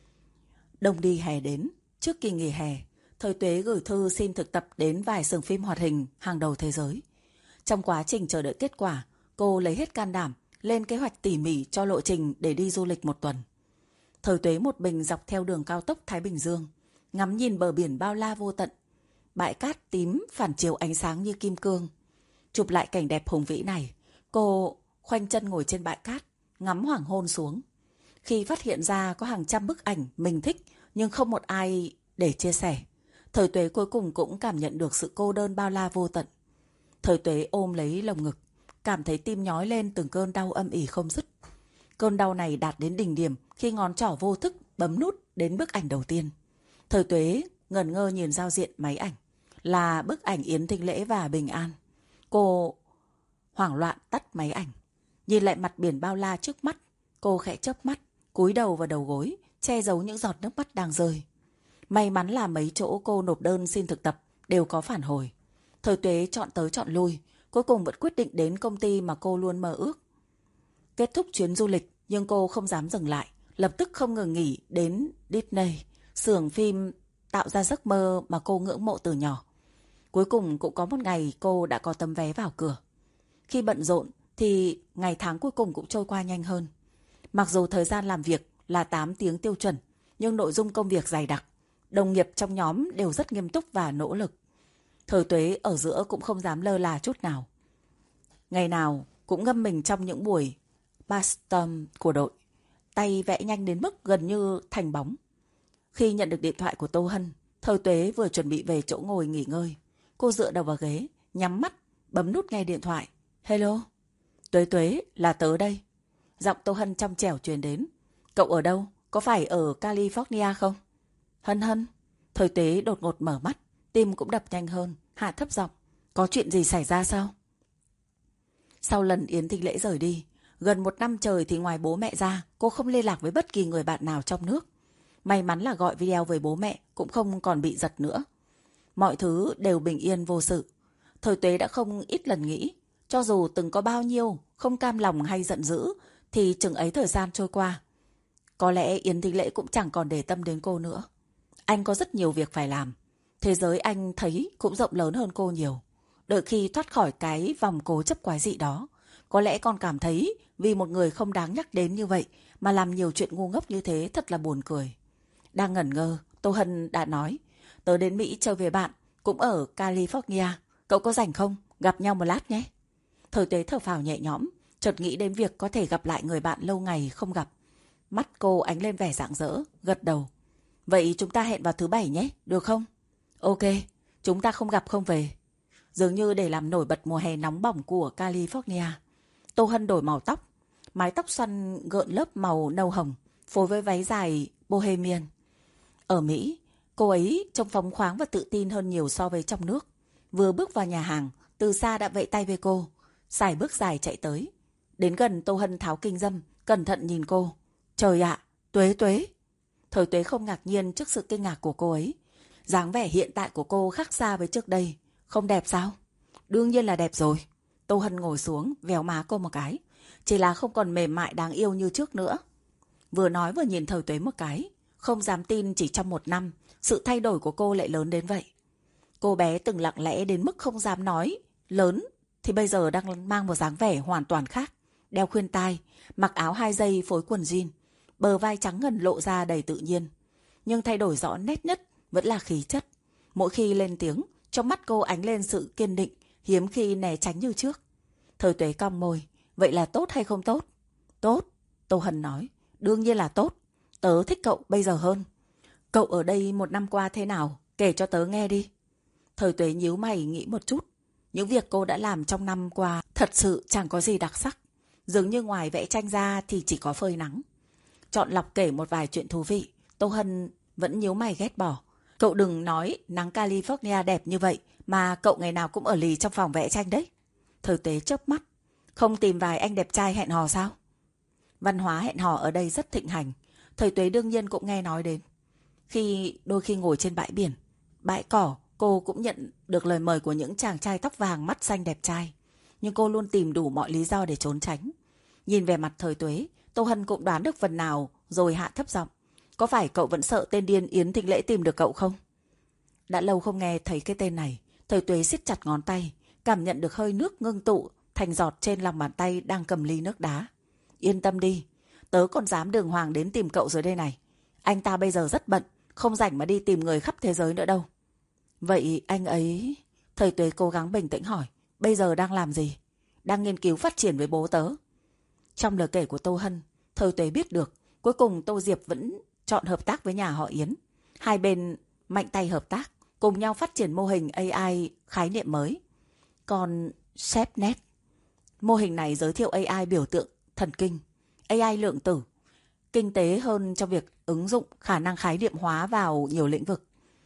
Đông đi hè đến, trước kỳ nghỉ hè, Thời Tuế gửi thư xin thực tập đến vài xưởng phim hoạt hình hàng đầu thế giới. Trong quá trình chờ đợi kết quả, cô lấy hết can đảm, lên kế hoạch tỉ mỉ cho lộ trình để đi du lịch 1 tuần. Thời Tuế một mình dọc theo đường cao tốc Thái Bình Dương, ngắm nhìn bờ biển bao la vô tận. Bãi cát tím phản chiếu ánh sáng như kim cương. Chụp lại cảnh đẹp hùng vĩ này, cô khoanh chân ngồi trên bãi cát, ngắm hoàng hôn xuống. Khi phát hiện ra có hàng trăm bức ảnh mình thích nhưng không một ai để chia sẻ, Thời Tuế cuối cùng cũng cảm nhận được sự cô đơn bao la vô tận. Thời Tuế ôm lấy lồng ngực, cảm thấy tim nhói lên từng cơn đau âm ỉ không dứt. Cơn đau này đạt đến đỉnh điểm khi ngón trỏ vô thức bấm nút đến bức ảnh đầu tiên. Thời Tuế ngẩn ngơ nhìn giao diện máy ảnh, là bức ảnh Yến Thính Lễ và Bình An. Cô hoảng loạn tắt máy ảnh, nhìn lại mặt biển bao la trước mắt. Cô khẽ chớp mắt, cúi đầu vào đầu gối, che giấu những giọt nước mắt đang rơi. May mắn là mấy chỗ cô nộp đơn xin thực tập đều có phản hồi. Thời Tuế chọn tới chọn lui, cuối cùng vẫn quyết định đến công ty mà cô luôn mơ ước. Kết thúc chuyến du lịch nhưng cô không dám dừng lại, lập tức không ngừng nghỉ đến Disney, xưởng phim tạo ra giấc mơ mà cô ngưỡng mộ từ nhỏ. Cuối cùng cũng có một ngày cô đã có tấm vé vào cửa. Khi bận rộn thì ngày tháng cuối cùng cũng trôi qua nhanh hơn. Mặc dù thời gian làm việc là 8 tiếng tiêu chuẩn, nhưng nội dung công việc dày đặc. Đồng nghiệp trong nhóm đều rất nghiêm túc và nỗ lực. Thời Tuế ở giữa cũng không dám lơ là chút nào. Ngày nào cũng ngâm mình trong những buổi brainstorm của đội. Tay vẽ nhanh đến mức gần như thành bóng. Khi nhận được điện thoại của Tô Hân, Thời Tuế vừa chuẩn bị về chỗ ngồi nghỉ ngơi. Cô dựa đầu vào ghế, nhắm mắt, bấm nút nghe điện thoại. Hello, Tuế Tuế, là tớ đây. Giọng Tô Hân trong trẻo truyền đến. Cậu ở đâu? Có phải ở California không? Hân Hân. Thời Tuế đột ngột mở mắt, tim cũng đập nhanh hơn, hạ thấp giọng. Có chuyện gì xảy ra sao? Sau lần Yến Thính Lễ rời đi, gần 1 năm trời thì ngoài bố mẹ ra, cô không liên lạc với bất kỳ người bạn nào trong nước. May mắn là gọi video với bố mẹ cũng không còn bị giật nữa. Mọi thứ đều bình yên vô sự. Thời Tuế đã không ít lần nghĩ, cho dù từng có bao nhiêu không cam lòng hay giận dữ, thì chừng ấy thời gian trôi qua, có lẽ Yến Thính Lễ cũng chẳng còn để tâm đến cô nữa. Anh có rất nhiều việc phải làm. Thế giới anh thấy cũng rộng lớn hơn cô nhiều. Đợi khi thoát khỏi cái vòng cố chấp quái dị đó, có lẽ con cảm thấy vì một người không đáng nhắc đến như vậy mà làm nhiều chuyện ngu ngốc như thế thật là buồn cười. Đang ngẩn ngơ, Tô Hân đã nói, tớ đến Mỹ chơi với bạn, cũng ở California. Cậu có rảnh không? Gặp nhau một lát nhé. Thời Tuế thở phào nhẹ nhõm, chợt nghĩ đến việc có thể gặp lại người bạn lâu ngày không gặp. Mắt cô ánh lên vẻ rạng rỡ, gật đầu. Vậy chúng ta hẹn vào thứ Bảy nhé, được không? Ok, chúng ta không gặp không về. dường như để làm nổi bật mùa hè nóng bỏng của California. Tô Hân đổi màu tóc, mái tóc xoăn gợn lớp màu nâu hồng, phối với váy dài bohemian. Ở Mỹ, cô ấy trông phóng khoáng và tự tin hơn nhiều so với trong nước. Vừa bước vào nhà hàng, từ xa đã vẫy tay với cô, sải bước dài chạy tới. Đến gần, Tô Hân tháo kính râm, cẩn thận nhìn cô. Trời ạ, Tuế Tuế! Thời Tuế không ngạc nhiên trước sự kinh ngạc của cô ấy. Dáng vẻ hiện tại của cô khác xa với trước đây. Không đẹp sao? Đương nhiên là đẹp rồi. Tô Hân ngồi xuống, véo má cô một cái. Chỉ là không còn mềm mại đáng yêu như trước nữa. Vừa nói vừa nhìn Thời Tuế một cái. Không dám tin chỉ trong 1 năm, sự thay đổi của cô lại lớn đến vậy. Cô bé từng lặng lẽ đến mức không dám nói lớn, thì bây giờ đang mang một dáng vẻ hoàn toàn khác. Đeo khuyên tai, mặc áo 2 dây phối quần jean, bờ vai trắng ngần lộ ra đầy tự nhiên. Nhưng thay đổi rõ nét nhất vẫn là khí chất. Mỗi khi lên tiếng, trong mắt cô ánh lên sự kiên định, hiếm khi né tránh như trước. Thời Tuế cong môi, vậy là tốt hay không tốt? Tốt, Tô Hân nói, đương nhiên là tốt. Tớ thích cậu bây giờ hơn. Cậu ở đây 1 năm qua thế nào? Kể cho tớ nghe đi. Thời Tuế nhíu mày nghĩ một chút. Những việc cô đã làm trong năm qua thật sự chẳng có gì đặc sắc. Dường như ngoài vẽ tranh ra thì chỉ có phơi nắng. Chọn lọc kể một vài chuyện thú vị. Tô Hân vẫn nhíu mày ghét bỏ. Cậu đừng nói nắng California đẹp như vậy mà cậu ngày nào cũng ở lì trong phòng vẽ tranh đấy. Thời Tuế chớp mắt. Không tìm vài anh đẹp trai hẹn hò sao? Văn hóa hẹn hò ở đây rất thịnh hành. Thời Tuế đương nhiên cũng nghe nói đến. Đôi khi ngồi trên bãi biển, bãi cỏ, cô cũng nhận được lời mời của những chàng trai tóc vàng mắt xanh đẹp trai. Nhưng cô luôn tìm đủ mọi lý do để trốn tránh. Nhìn về mặt Thời Tuế, Tô Hân cũng đoán được phần nào rồi hạ thấp giọng. Có phải cậu vẫn sợ tên điên Yến Thịnh Lễ tìm được cậu không? Đã lâu không nghe thấy cái tên này. Thời Tuế siết chặt ngón tay, cảm nhận được hơi nước ngưng tụ thành giọt trên lòng bàn tay đang cầm ly nước đá. Yên tâm đi, tớ còn dám đường hoàng đến tìm cậu rồi đây này. Anh ta bây giờ rất bận, không rảnh mà đi tìm người khắp thế giới nữa đâu. Vậy anh ấy... Thời Tuế cố gắng bình tĩnh hỏi, bây giờ đang làm gì? Đang nghiên cứu phát triển với bố tớ. Trong lời kể của Tô Hân, Thời Tuế biết được cuối cùng Tô Diệp vẫn chọn hợp tác với nhà họ Yến. Hai bên mạnh tay hợp tác, cùng nhau phát triển mô hình AI khái niệm mới. Còn SafeNet, mô hình này giới thiệu AI biểu tượng thần kinh, AI lượng tử, kinh tế hơn trong việc ứng dụng khả năng khái niệm hóa vào nhiều lĩnh vực.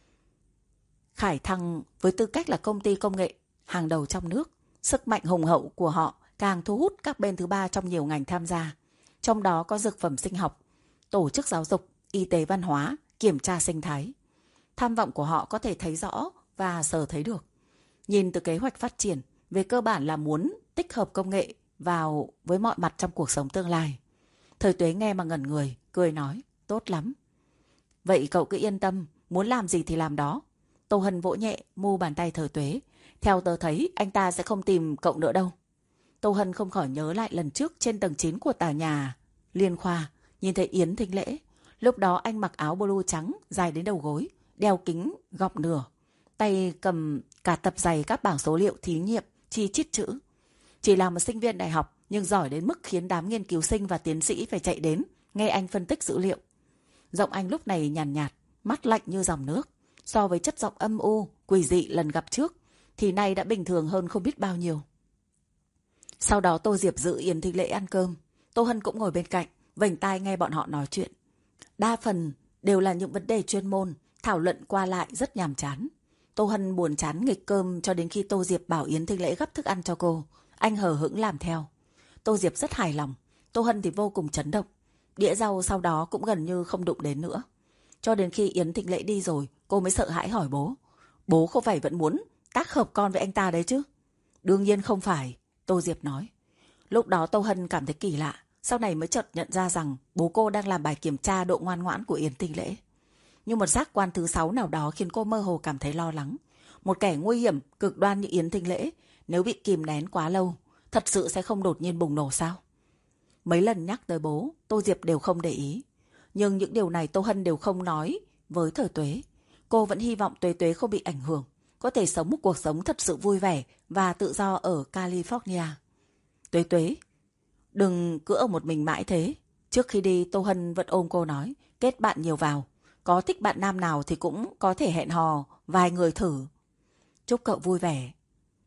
Khải Thăng với tư cách là công ty công nghệ hàng đầu trong nước, sức mạnh hùng hậu của họ càng thu hút các bên thứ ba trong nhiều ngành tham gia. Trong đó có dược phẩm sinh học, tổ chức giáo dục, y tế văn hóa, kiểm tra sinh thái. Tham vọng của họ có thể thấy rõ và sờ thấy được. Nhìn từ kế hoạch phát triển, về cơ bản là muốn tích hợp công nghệ vào với mọi mặt trong cuộc sống tương lai. Thời Tuế nghe mà ngẩn người, cười nói, tốt lắm. Vậy cậu cứ yên tâm, muốn làm gì thì làm đó. Tô Hân vỗ nhẹ mu bàn tay Thời Tuế. Theo tớ thấy, anh ta sẽ không tìm cậu nữa đâu. Tô Hân không khỏi nhớ lại lần trước trên tầng 9 của tòa nhà Liên Khoa, nhìn thấy Yến Thịnh Lễ. Lúc đó anh mặc áo blue trắng dài đến đầu gối, đeo kính gọng nửa, tay cầm cả tập dày các bảng số liệu thí nghiệm chi chít chữ. Chỉ là một sinh viên đại học nhưng giỏi đến mức khiến đám nghiên cứu sinh và tiến sĩ phải chạy đến nghe anh phân tích dữ liệu. Giọng anh lúc này nhàn nhạt, mắt lạnh như dòng nước. So với chất giọng âm u, quỷ dị lần gặp trước thì nay đã bình thường hơn không biết bao nhiêu. Sau đó Tô Diệp giữ Yến Thịnh Lễ ăn cơm. Tô Hân cũng ngồi bên cạnh, vểnh tai nghe bọn họ nói chuyện. Đa phần đều là những vấn đề chuyên môn, thảo luận qua lại rất nhàm chán. Tô Hân buồn chán nghịch cơm cho đến khi Tô Diệp bảo Yến Thịnh Lễ gắp thức ăn cho cô. Anh hờ hững làm theo. Tô Diệp rất hài lòng. Tô Hân thì vô cùng chấn động. Đĩa rau sau đó cũng gần như không đụng đến nữa. Cho đến khi Yến Thịnh Lễ đi rồi, cô mới sợ hãi hỏi bố. Bố không phải vẫn muốn tác hợp con với anh ta đấy chứ? Đương nhiên không phải, Tô Diệp nói. Lúc đó Tô Hân cảm thấy kỳ lạ. Sau này mới chợt nhận ra rằng bố cô đang làm bài kiểm tra độ ngoan ngoãn của Yến Thịnh Lễ. Nhưng một giác quan thứ 6 nào đó khiến cô mơ hồ cảm thấy lo lắng. Một kẻ nguy hiểm, cực đoan như Yến Thịnh Lễ, nếu bị kìm nén quá lâu, thật sự sẽ không đột nhiên bùng nổ sao? Mấy lần nhắc tới bố, Tô Diệp đều không để ý. Nhưng những điều này Tô Hân đều không nói với Thời Tuế. Cô vẫn hy vọng Tuế Tuế không bị ảnh hưởng, có thể sống một cuộc sống thật sự vui vẻ và tự do ở California. Tuế Tuế, đừng cứ ở một mình mãi thế. Trước khi đi, Tô Hân vẫn ôm cô nói, kết bạn nhiều vào. Có thích bạn nam nào thì cũng có thể hẹn hò vài người thử. Chúc cậu vui vẻ.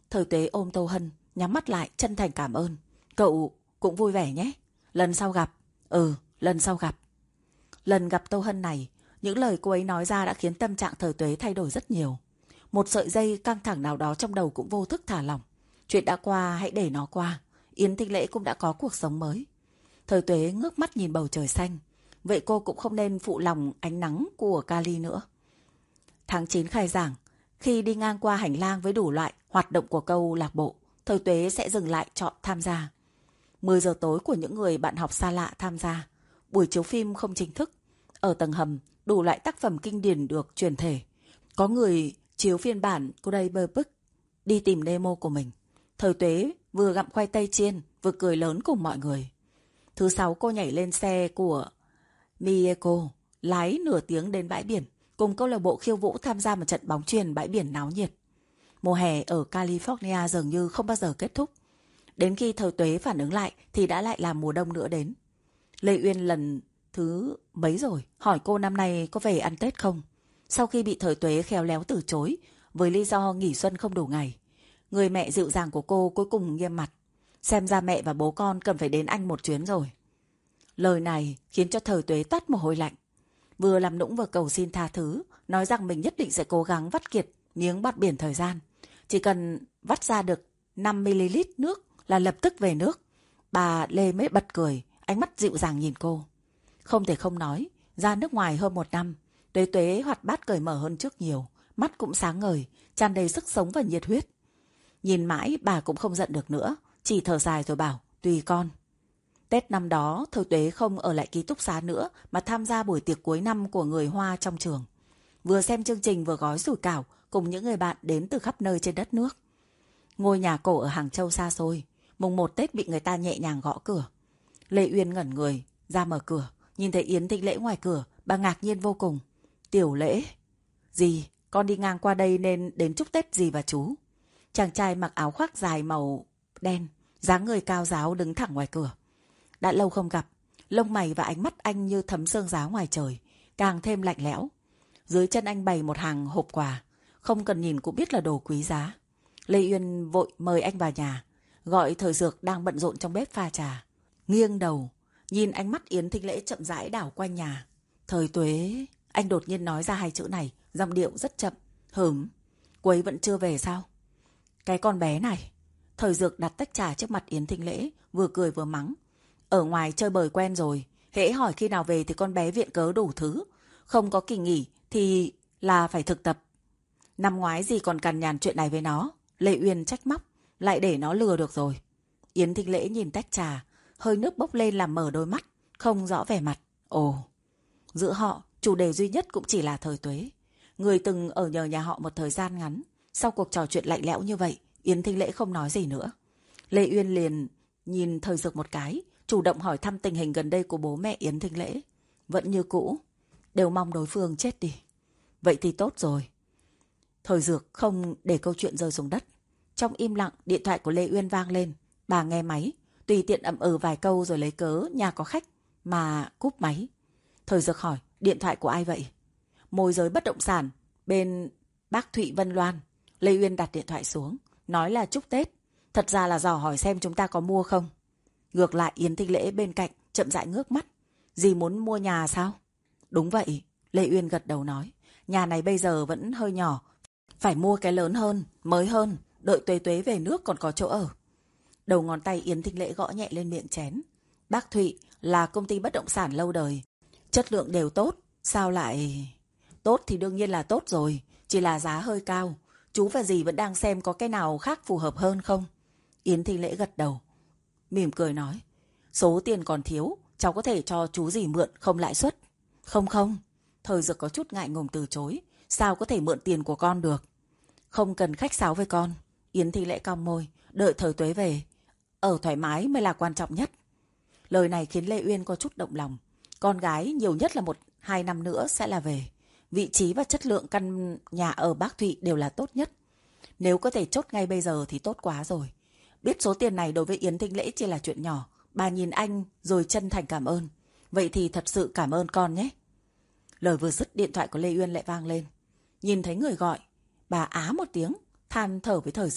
Thời Tuế ôm Tô Hân, nhắm mắt lại chân thành cảm ơn. Cậu cũng vui vẻ nhé. Lần sau gặp. Lần sau gặp. Lần gặp Tô Hân này, những lời cô ấy nói ra đã khiến tâm trạng Thời Tuế thay đổi rất nhiều. Một sợi dây căng thẳng nào đó trong đầu cũng vô thức thả lỏng. Chuyện đã qua hãy để nó qua. Yến Thanh Lễ cũng đã có cuộc sống mới. Thời Tuế ngước mắt nhìn bầu trời xanh. Vậy cô cũng không nên phụ lòng ánh nắng của Cali nữa. Tháng 9 khai giảng, khi đi ngang qua hành lang với đủ loại hoạt động của câu lạc bộ, Thời Tuế sẽ dừng lại chọn tham gia. 10 giờ tối của những người bạn học xa lạ tham gia. Buổi chiếu phim không chính thức. Ở tầng hầm, đủ loại tác phẩm kinh điển được truyền thể. Có người chiếu phiên bản Crazy Book đi tìm demo của mình. Thời Tuế vừa gặm khoai tây chiên, vừa cười lớn cùng mọi người. Thứ 6 cô nhảy lên xe của Mieko, lái nửa tiếng đến bãi biển, cùng câu lạc bộ khiêu vũ tham gia một trận bóng chuyền bãi biển náo nhiệt. Mùa hè ở California dường như không bao giờ kết thúc. Đến khi Thời Tuế phản ứng lại thì đã lại là mùa đông nữa đến. Lê Uyên lần thứ mấy rồi hỏi cô năm nay có về ăn Tết không. Sau khi bị Thời Tuế khéo léo từ chối với lý do nghỉ xuân không đủ ngày, người mẹ dịu dàng của cô cuối cùng nghiêm mặt. Xem ra mẹ và bố con cần phải đến Anh một chuyến rồi. Lời này khiến cho Thời Tuế toát mồ hôi lạnh. Vừa làm nũng vừa cầu xin tha thứ, nói rằng mình nhất định sẽ cố gắng vắt kiệt miếng bọt biển thời gian. Chỉ cần vắt ra được 5ml nước là lập tức về nước. Bà Lê mới bật cười, ánh mắt dịu dàng nhìn cô. Không thể không nói, ra nước ngoài hơn 1 năm, Tuế Tuế hoạt bát cởi mở hơn trước nhiều, mắt cũng sáng ngời, tràn đầy sức sống và nhiệt huyết. Nhìn mãi bà cũng không giận được nữa, chỉ thở dài rồi bảo, tùy con. Tết năm đó, Thời Tuế không ở lại ký túc xá nữa mà tham gia buổi tiệc cuối năm của người Hoa trong trường. Vừa xem chương trình vừa gói sủi cảo cùng những người bạn đến từ khắp nơi trên đất nước. Ngôi nhà cổ ở Hàng Châu xa xôi, mùng 1 Tết bị người ta nhẹ nhàng gõ cửa. Lê Uyên ngẩn người, ra mở cửa, nhìn thấy Yến Thanh Lễ ngoài cửa, bà ngạc nhiên vô cùng. Tiểu Lễ, gì, con đi ngang qua đây nên đến chúc Tết dì và chú. Chàng trai mặc áo khoác dài màu đen, dáng người cao ráo đứng thẳng ngoài cửa. Đã lâu không gặp, lông mày và ánh mắt anh như thấm sương giá ngoài trời, càng thêm lạnh lẽo. Dưới chân anh bày một hàng hộp quà, không cần nhìn cũng biết là đồ quý giá. Lê Uyên vội mời anh vào nhà, gọi Thời Dược đang bận rộn trong bếp pha trà. Nghiêng đầu, nhìn ánh mắt Yến Thanh Lễ chậm rãi đảo quanh nhà. Thời Tuế, anh đột nhiên nói ra 2 chữ này, giọng điệu rất chậm. Cô ấy vẫn chưa về sao? Cái con bé này. Thời Dược đặt tách trà trước mặt Yến Thanh Lễ, vừa cười vừa mắng. Ở ngoài chơi bời quen rồi, hễ hỏi khi nào về thì con bé viện cớ đủ thứ. Không có kỳ nghỉ thì là phải thực tập. Năm ngoái gì còn cằn nhằn chuyện này với nó. Lê Uyên trách móc, lại để nó lừa được rồi. Yến Thanh Lễ nhìn tách trà, hơi nước bốc lên làm mở đôi mắt, không rõ vẻ mặt. Ồ, giữa họ, chủ đề duy nhất cũng chỉ là Thời Tuế. Người từng ở nhờ nhà họ một thời gian ngắn. Sau cuộc trò chuyện lạnh lẽo như vậy, Yến Thanh Lễ không nói gì nữa. Lê Uyên liền nhìn Thời Dược một cái, chủ động hỏi thăm tình hình gần đây của bố mẹ Yến Thanh Lễ. Vẫn như cũ, đều mong đối phương chết đi. Vậy thì tốt rồi. Thời Dược không để câu chuyện rơi xuống đất. Trong im lặng, điện thoại của Lê Uyên vang lên. Bà nghe máy, tùy tiện ậm ừ vài câu rồi lấy cớ nhà có khách mà cúp máy. Thời Dược hỏi, điện thoại của ai vậy? Môi giới bất động sản bên bác Thụy Vân Loan. Lê Uyên đặt điện thoại xuống, nói là chúc Tết. Thật ra là dò hỏi xem chúng ta có mua không. Ngược lại Yến Thanh Lễ bên cạnh chậm rãi ngước mắt. Dì muốn mua nhà sao? Đúng vậy, Lê Uyên gật đầu nói. Nhà này bây giờ vẫn hơi nhỏ, phải mua cái lớn hơn, mới hơn. Đợi Tuế Tuế về nước còn có chỗ ở. Đầu ngón tay Yến Thanh Lễ gõ nhẹ lên miệng chén. Bác Thụy là công ty bất động sản lâu đời, chất lượng đều tốt. Sao lại... Tốt thì đương nhiên là tốt rồi, chỉ là giá hơi cao. Chú và dì vẫn đang xem có cái nào khác phù hợp hơn không? Yến Thanh Lễ gật đầu, mỉm cười nói. Số tiền còn thiếu, cháu có thể cho chú dì mượn không lãi suất. Không. Thời Dược có chút ngại ngùng từ chối. Sao có thể mượn tiền của con được? Không cần khách sáo với con. Yến Thanh Lễ cong môi, đợi Thời Tuế về. Ở thoải mái mới là quan trọng nhất. Lời này khiến Lê Uyên có chút động lòng. Con gái nhiều nhất là 1-2 năm nữa sẽ là về. Vị trí và chất lượng căn nhà ở Bác Thụy đều là tốt nhất. Nếu có thể chốt ngay bây giờ thì tốt quá rồi. Biết số tiền này đối với Yến Thanh Lễ chỉ là chuyện nhỏ. Bà nhìn anh rồi chân thành cảm ơn. Vậy thì thật sự cảm ơn con nhé. Lời vừa dứt điện thoại của Lê Uyên lại vang lên. Nhìn thấy người gọi, bà á một tiếng, than thở với Thời Dược.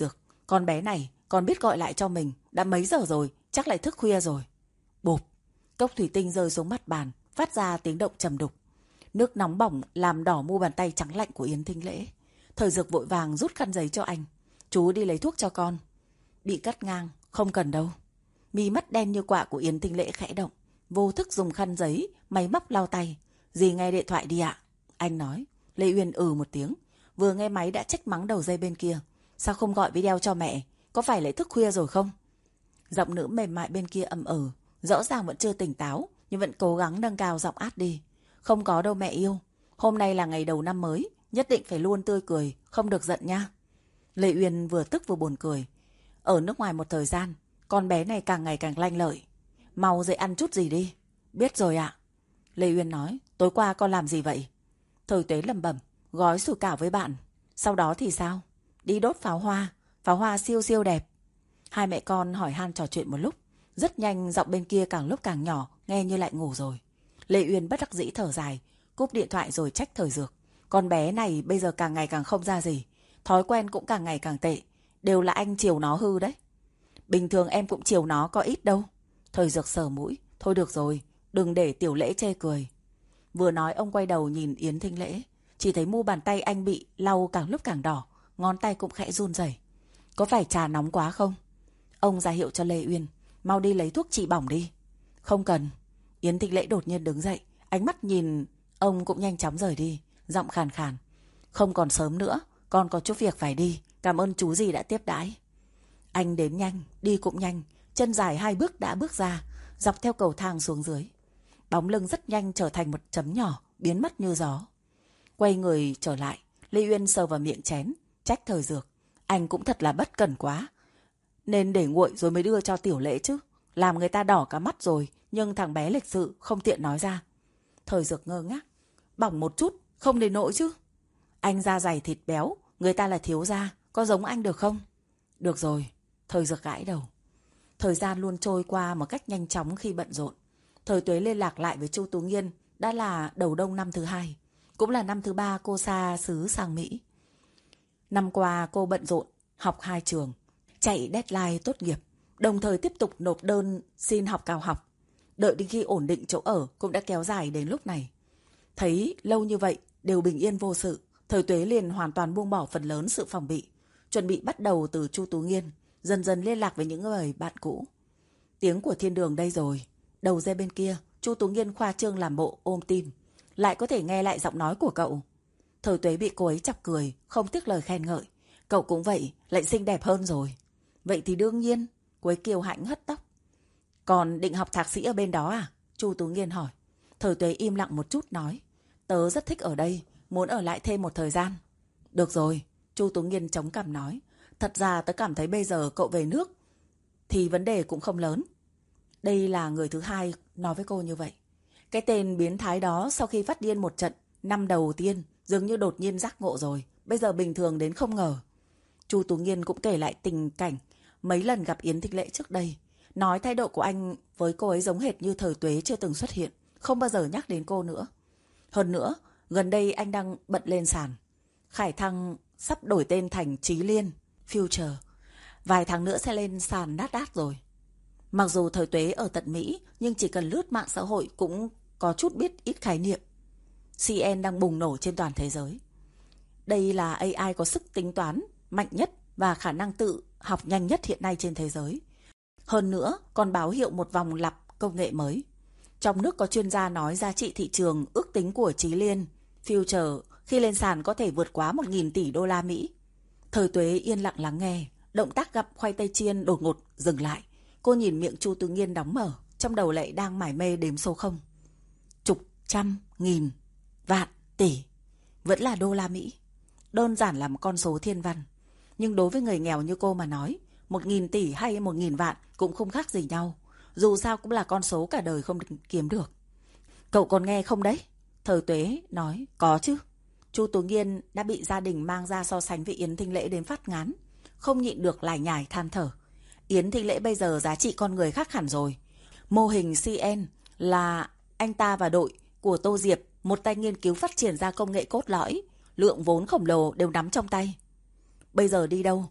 Con bé này còn biết gọi lại cho mình. Đã mấy giờ rồi, chắc lại thức khuya rồi. Bộp, cốc thủy tinh rơi xuống mặt bàn, phát ra tiếng động trầm đục. Nước nóng bỏng làm đỏ mu bàn tay trắng lạnh của Yến Thinh Lễ. Thời Dược vội vàng rút khăn giấy cho anh. Chú đi lấy thuốc cho con. Bị cắt ngang, không cần đâu. Mí mắt đen như quạ của Yến Thinh Lễ khẽ động. Vô thức dùng khăn giấy, máy móc lau tay. Dì nghe điện thoại đi ạ. Anh nói. Lê Uyên một tiếng. Vừa nghe máy đã trách mắng đầu dây bên kia. Sao không gọi video cho mẹ? Có phải lại thức khuya rồi không? Giọng nữ mềm mại bên kia ậm rõ ràng vẫn chưa tỉnh táo, nhưng vẫn cố gắng nâng cao giọng át đi. Không có đâu mẹ yêu. Hôm nay là ngày đầu năm mới, nhất định phải luôn tươi cười, không được giận nha. Lê Uyên vừa tức vừa buồn cười. Ở nước ngoài một thời gian, con bé này càng ngày càng lanh lợi. Mau dậy ăn chút gì đi. Biết rồi ạ. Lê Uyên nói. Tối qua con làm gì vậy? Thời Tuế lẩm bẩm. Gói sủi cảo với bạn. Sau đó thì sao? Đi đốt pháo hoa. Pháo hoa siêu siêu đẹp. Hai mẹ con hỏi han trò chuyện một lúc. Rất nhanh giọng bên kia càng lúc càng nhỏ, nghe như lại ngủ rồi. Lê Uyên bất đắc dĩ thở dài, cúp điện thoại rồi trách Thời Dược. Con bé này bây giờ càng ngày càng không ra gì. Thói quen cũng càng ngày càng tệ. Đều là anh chiều nó hư đấy. Bình thường em cũng chiều nó có ít đâu. Thời Dược sờ mũi. Thôi được rồi, đừng để Tiểu Lễ chê cười. Vừa nói ông quay đầu nhìn Yến Thinh Lễ. Chỉ thấy mu bàn tay anh bị lau càng lúc càng đỏ. Ngón tay cũng khẽ run rẩy. Có phải trà nóng quá không? Ông ra hiệu cho Lê Uyên. Mau đi lấy thuốc trị bỏng đi. Không cần. Yến Thinh Lễ đột nhiên đứng dậy. Ánh mắt nhìn ông cũng nhanh chóng rời đi. Giọng khàn khàn. Không còn sớm nữa. Con có chút việc phải đi. Cảm ơn chú dì đã tiếp đãi. Anh đếm nhanh, đi cũng nhanh. Chân dài 2 bước đã bước ra. Dọc theo cầu thang xuống dưới. Bóng lưng rất nhanh trở thành một chấm nhỏ. Biến mất như gió. Quay người trở lại. Lê Uyên sờ vào miệng chén. Trách Thời Dược. Anh cũng thật là bất cẩn quá. Nên để nguội rồi mới đưa cho Tiểu Lễ chứ. Làm người ta đỏ cả mắt rồi. Nhưng thằng bé lịch sự không tiện nói ra. Thời Dược ngơ ngác. Bỏng một chút, không đến nỗi chứ. Anh da dày thịt béo. Người ta là thiếu gia. Có giống anh được không? Được rồi. Thời Dược gãi đầu. Thời gian luôn trôi qua một cách nhanh chóng khi bận rộn. Thời Tuế liên lạc lại với Chu Tú Nghiên. Đã là đầu đông năm thứ 2. Cũng là năm thứ 3 cô xa xứ sang Mỹ. Năm qua cô bận rộn, học 2 trường, chạy deadline tốt nghiệp, đồng thời tiếp tục nộp đơn xin học cao học. Đợi đến khi ổn định chỗ ở cũng đã kéo dài đến lúc này. Thấy lâu như vậy đều bình yên vô sự, Thời Tuế liền hoàn toàn buông bỏ phần lớn sự phòng bị, chuẩn bị bắt đầu từ Chu Tú Nghiên, dần dần liên lạc với những người bạn cũ. Tiếng của thiên đường đây rồi. Đầu dây bên kia, Chu Tú Nghiên khoa trương làm bộ ôm tim, lại có thể nghe lại giọng nói của cậu. Thời Tuế bị cô ấy chọc cười, không tiếc lời khen ngợi. Cậu cũng vậy, lại xinh đẹp hơn rồi. Vậy thì đương nhiên. Cô ấy kiêu hãnh hất tóc. Còn định học thạc sĩ ở bên đó à? Chu Tú Nghiên hỏi. Thời Tuế im lặng một chút nói. Tớ rất thích ở đây, muốn ở lại thêm một thời gian. Được rồi, Chu Tú Nghiên chống cằm nói. Thật ra tớ cảm thấy bây giờ cậu về nước thì vấn đề cũng không lớn. Đây là người thứ 2 nói với cô như vậy. Cái tên biến thái đó sau khi phát điên một trận năm đầu tiên dường như đột nhiên giác ngộ rồi. Bây giờ bình thường đến không ngờ. Chu Tú Nghiên cũng kể lại tình cảnh mấy lần gặp Yến Thinh Lễ trước đây. Nói thái độ của anh với cô ấy giống hệt như Thời Tuế chưa từng xuất hiện. Không bao giờ nhắc đến cô nữa. Hơn nữa, gần đây anh đang bận lên sàn. Khải Thăng sắp đổi tên thành Chí Liên, Future. Vài tháng nữa sẽ lên sàn Nasdaq rồi. Mặc dù Thời Tuế ở tận Mỹ, nhưng chỉ cần lướt mạng xã hội cũng có chút biết ít khái niệm. CN đang bùng nổ trên toàn thế giới. Đây là AI có sức tính toán mạnh nhất và khả năng tự học nhanh nhất hiện nay trên thế giới. Hơn nữa, còn báo hiệu một vòng lặp công nghệ mới. Trong nước có chuyên gia nói giá trị thị trường ước tính của Chí Liên, Future khi lên sàn có thể vượt quá 1.000 tỷ đô la Mỹ. Thời Tuế yên lặng lắng nghe, động tác gặm khoai tây chiên đột ngột dừng lại. Cô nhìn miệng Chu Tú Nghiên đóng mở, trong đầu lại đang mải mê đếm số không. Chục, trăm, nghìn, vạn, tỷ. Vẫn là đô la Mỹ. Đơn giản là một con số thiên văn. Nhưng đối với người nghèo như cô mà nói, 1.000 tỷ hay 1.000 vạn cũng không khác gì nhau. Dù sao cũng là con số cả đời không kiếm được. Cậu còn nghe không đấy? Thời Tuế nói, có chứ. Chu Tú Nghiên đã bị gia đình mang ra so sánh với Yến Thinh Lễ đến phát ngán. Không nhịn được lải nhải than thở. Yến Thinh Lễ bây giờ giá trị con người khác hẳn rồi. Mô hình CN là anh ta và đội của Tô Diệp, một tay nghiên cứu phát triển ra công nghệ cốt lõi. Lượng vốn khổng lồ đều nắm trong tay. Bây giờ đi đâu?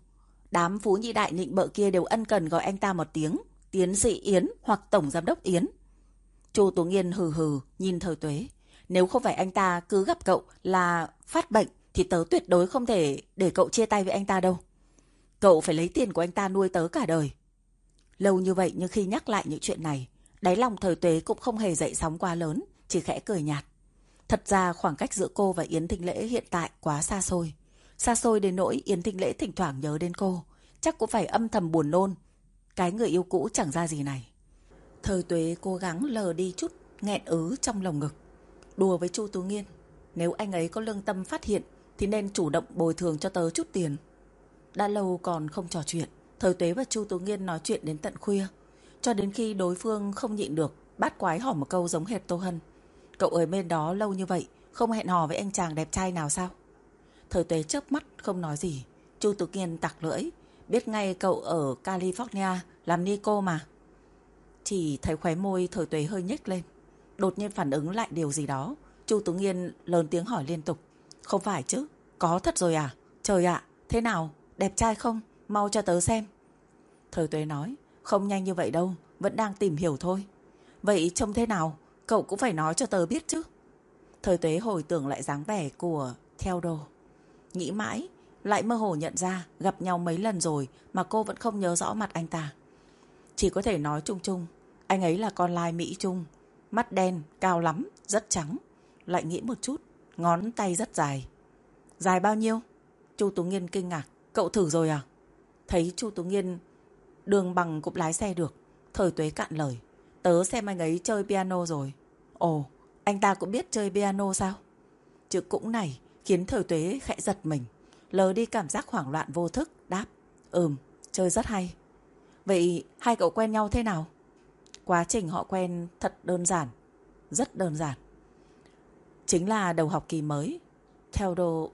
Đám phú nhị đại nịnh bợ kia đều ân cần gọi anh ta một tiếng tiến sĩ Yến hoặc tổng giám đốc Yến. Chu Tú Nghiên hừ hừ nhìn Thời Tuế. Nếu không phải anh ta cứ gặp cậu là phát bệnh thì tớ tuyệt đối không thể để cậu chia tay với anh ta đâu. Cậu phải lấy tiền của anh ta nuôi tớ cả đời. Lâu như vậy nhưng khi nhắc lại những chuyện này, đáy lòng Thời Tuế cũng không hề dậy sóng quá lớn, chỉ khẽ cười nhạt. Thật ra khoảng cách giữa cô và Yến Thịnh Lễ hiện tại quá xa xôi. Xa xôi đến nỗi Yến Thịnh Lễ thỉnh thoảng nhớ đến cô, chắc cũng phải âm thầm buồn nôn. Cái người yêu cũ chẳng ra gì này. Thời Tuế cố gắng lờ đi chút nghẹn ứ trong lồng ngực. Đùa với Chu Tú Nghiên, nếu anh ấy có lương tâm phát hiện thì nên chủ động bồi thường cho tớ chút tiền. Đã lâu còn không trò chuyện, Thời Tuế và Chu Tú Nghiên nói chuyện đến tận khuya, cho đến khi đối phương không nhịn được bát quái hỏi một câu giống hệt Tô Hân. Cậu ở bên đó lâu như vậy, không hẹn hò với anh chàng đẹp trai nào sao? Thời Tuế chớp mắt không nói gì. Chu Tú Nghiên tặc lưỡi, biết ngay cậu ở California làm ni cô mà. Chỉ thấy khóe môi Thời Tuế hơi nhếch lên. Đột nhiên phản ứng lại điều gì đó, Chu Tú Nghiên lớn tiếng hỏi liên tục. Không phải chứ, có thật rồi à? Trời ạ, thế nào? Đẹp trai không? Mau cho tớ xem. Thời Tuế nói, không nhanh như vậy đâu, vẫn đang tìm hiểu thôi. Vậy trông thế nào? Cậu cũng phải nói cho tớ biết chứ. Thời Tuế hồi tưởng lại dáng vẻ của Theodore. Nghĩ mãi, lại mơ hồ nhận ra gặp nhau mấy lần rồi mà cô vẫn không nhớ rõ mặt anh ta. Chỉ có thể nói chung chung, anh ấy là con lai Mỹ Trung. Mắt đen, cao lắm, rất trắng. Lại nghĩ một chút, ngón tay rất dài. Dài bao nhiêu? Chu Tú Nghiên kinh ngạc. Cậu thử rồi à? Thấy Chu Tú Nghiên đường bằng cũng lái xe được, Thời Tuế cạn lời. Tớ xem anh ấy chơi piano rồi. Ồ, anh ta cũng biết chơi piano sao? Chữ cũng này khiến Thời Tuế khẽ giật mình, lờ đi cảm giác hoảng loạn vô thức, đáp. Chơi rất hay. Vậy hai cậu quen nhau thế nào? Quá trình họ quen thật đơn giản, rất đơn giản. Chính là đầu học kỳ mới, Theodore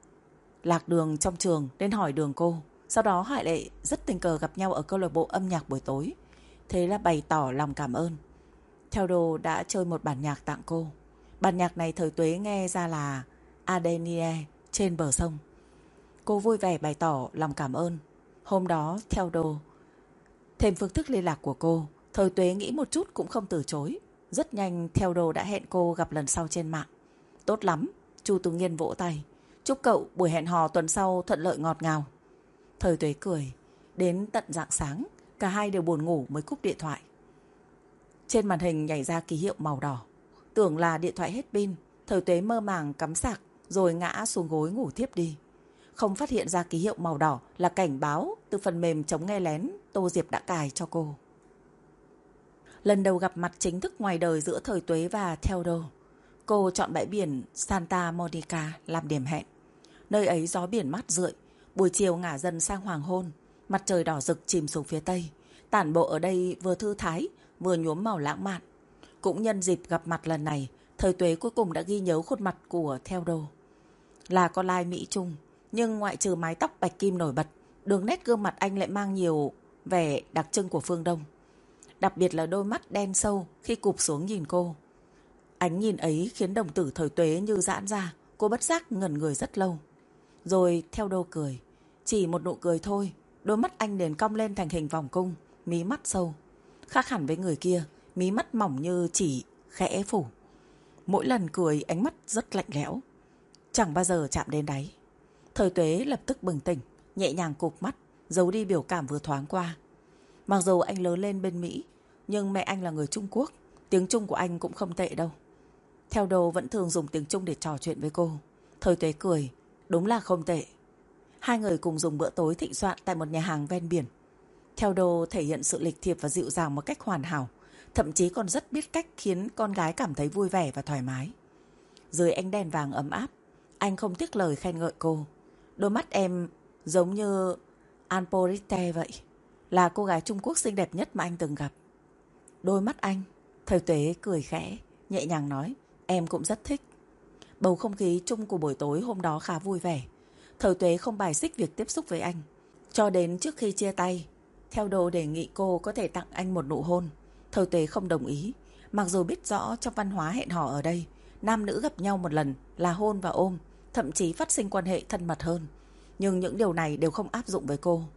lạc đường trong trường nên hỏi đường cô. Sau đó họ lại rất tình cờ gặp nhau ở câu lạc bộ âm nhạc buổi tối. Thế là bày tỏ lòng cảm ơn. Theodore đã chơi một bản nhạc tặng cô. Bản nhạc này Thời Tuế nghe ra là Adenie trên bờ sông. Cô vui vẻ bày tỏ lòng cảm ơn. Hôm đó Theodore thêm phương thức liên lạc của cô. Thời Tuế nghĩ một chút cũng không từ chối. Rất nhanh Theodore đã hẹn cô gặp lần sau trên mạng. Tốt lắm, Chu Tú Nghiên vỗ tay. Chúc cậu buổi hẹn hò tuần sau thuận lợi ngọt ngào. Thời Tuế cười. Đến tận rạng sáng, cả hai đều buồn ngủ mới cúp điện thoại. Trên màn hình nhảy ra ký hiệu màu đỏ. Tưởng là điện thoại hết pin, Thời Tuế mơ màng cắm sạc rồi ngã xuống gối ngủ thiếp đi. Không phát hiện ra ký hiệu màu đỏ là cảnh báo từ phần mềm chống nghe lén Tô Diệp đã cài cho cô. Lần đầu gặp mặt chính thức ngoài đời giữa Thời Tuế và Theodore, cô chọn bãi biển Santa Monica làm điểm hẹn. Nơi ấy gió biển mát rượi, buổi chiều ngả dần sang hoàng hôn, mặt trời đỏ rực chìm xuống phía tây. Tản bộ ở đây vừa thư thái, vừa nhuốm màu lãng mạn. Cũng nhân dịp gặp mặt lần này, Thời Tuế cuối cùng đã ghi nhớ khuôn mặt của Theodore. Là con lai Mỹ Trung, nhưng ngoại trừ mái tóc bạch kim nổi bật, đường nét gương mặt anh lại mang nhiều vẻ đặc trưng của phương Đông. Đặc biệt là đôi mắt đen sâu khi cụp xuống nhìn cô. Ánh nhìn ấy khiến đồng tử Thời Tuế như giãn ra, cô bất giác ngẩn người rất lâu. Rồi Theodore cười, chỉ một nụ cười thôi, đôi mắt anh liền cong lên thành hình vòng cung, mí mắt sâu. Khác hẳn với người kia, mí mắt mỏng như chỉ khẽ phủ. Mỗi lần cười ánh mắt rất lạnh lẽo, chẳng bao giờ chạm đến đáy. Thời Tuế lập tức bừng tỉnh, nhẹ nhàng cụp mắt, giấu đi biểu cảm vừa thoáng qua. Mặc dù anh lớn lên bên Mỹ, nhưng mẹ anh là người Trung Quốc, tiếng Trung của anh cũng không tệ đâu. Theodore vẫn thường dùng tiếng Trung để trò chuyện với cô. Thời Tuế cười, đúng là không tệ. Hai người cùng dùng bữa tối thịnh soạn tại một nhà hàng ven biển. Theodore thể hiện sự lịch thiệp và dịu dàng một cách hoàn hảo, thậm chí còn rất biết cách khiến con gái cảm thấy vui vẻ và thoải mái. Dưới ánh đèn vàng ấm áp, anh không tiếc lời khen ngợi cô. Đôi mắt em giống như Anporite vậy, là cô gái Trung Quốc xinh đẹp nhất mà anh từng gặp. Đôi mắt anh, Thời Tuế cười khẽ, nhẹ nhàng nói, em cũng rất thích. Bầu không khí chung của buổi tối hôm đó khá vui vẻ. Thời Tuế không bài xích việc tiếp xúc với anh. Cho đến trước khi chia tay, Theodore đề nghị cô có thể tặng anh một nụ hôn. Thời Tuế không đồng ý. Mặc dù biết rõ trong văn hóa hẹn hò ở đây, nam nữ gặp nhau một lần là hôn và ôm, thậm chí phát sinh quan hệ thân mật hơn. Nhưng những điều này đều không áp dụng với cô.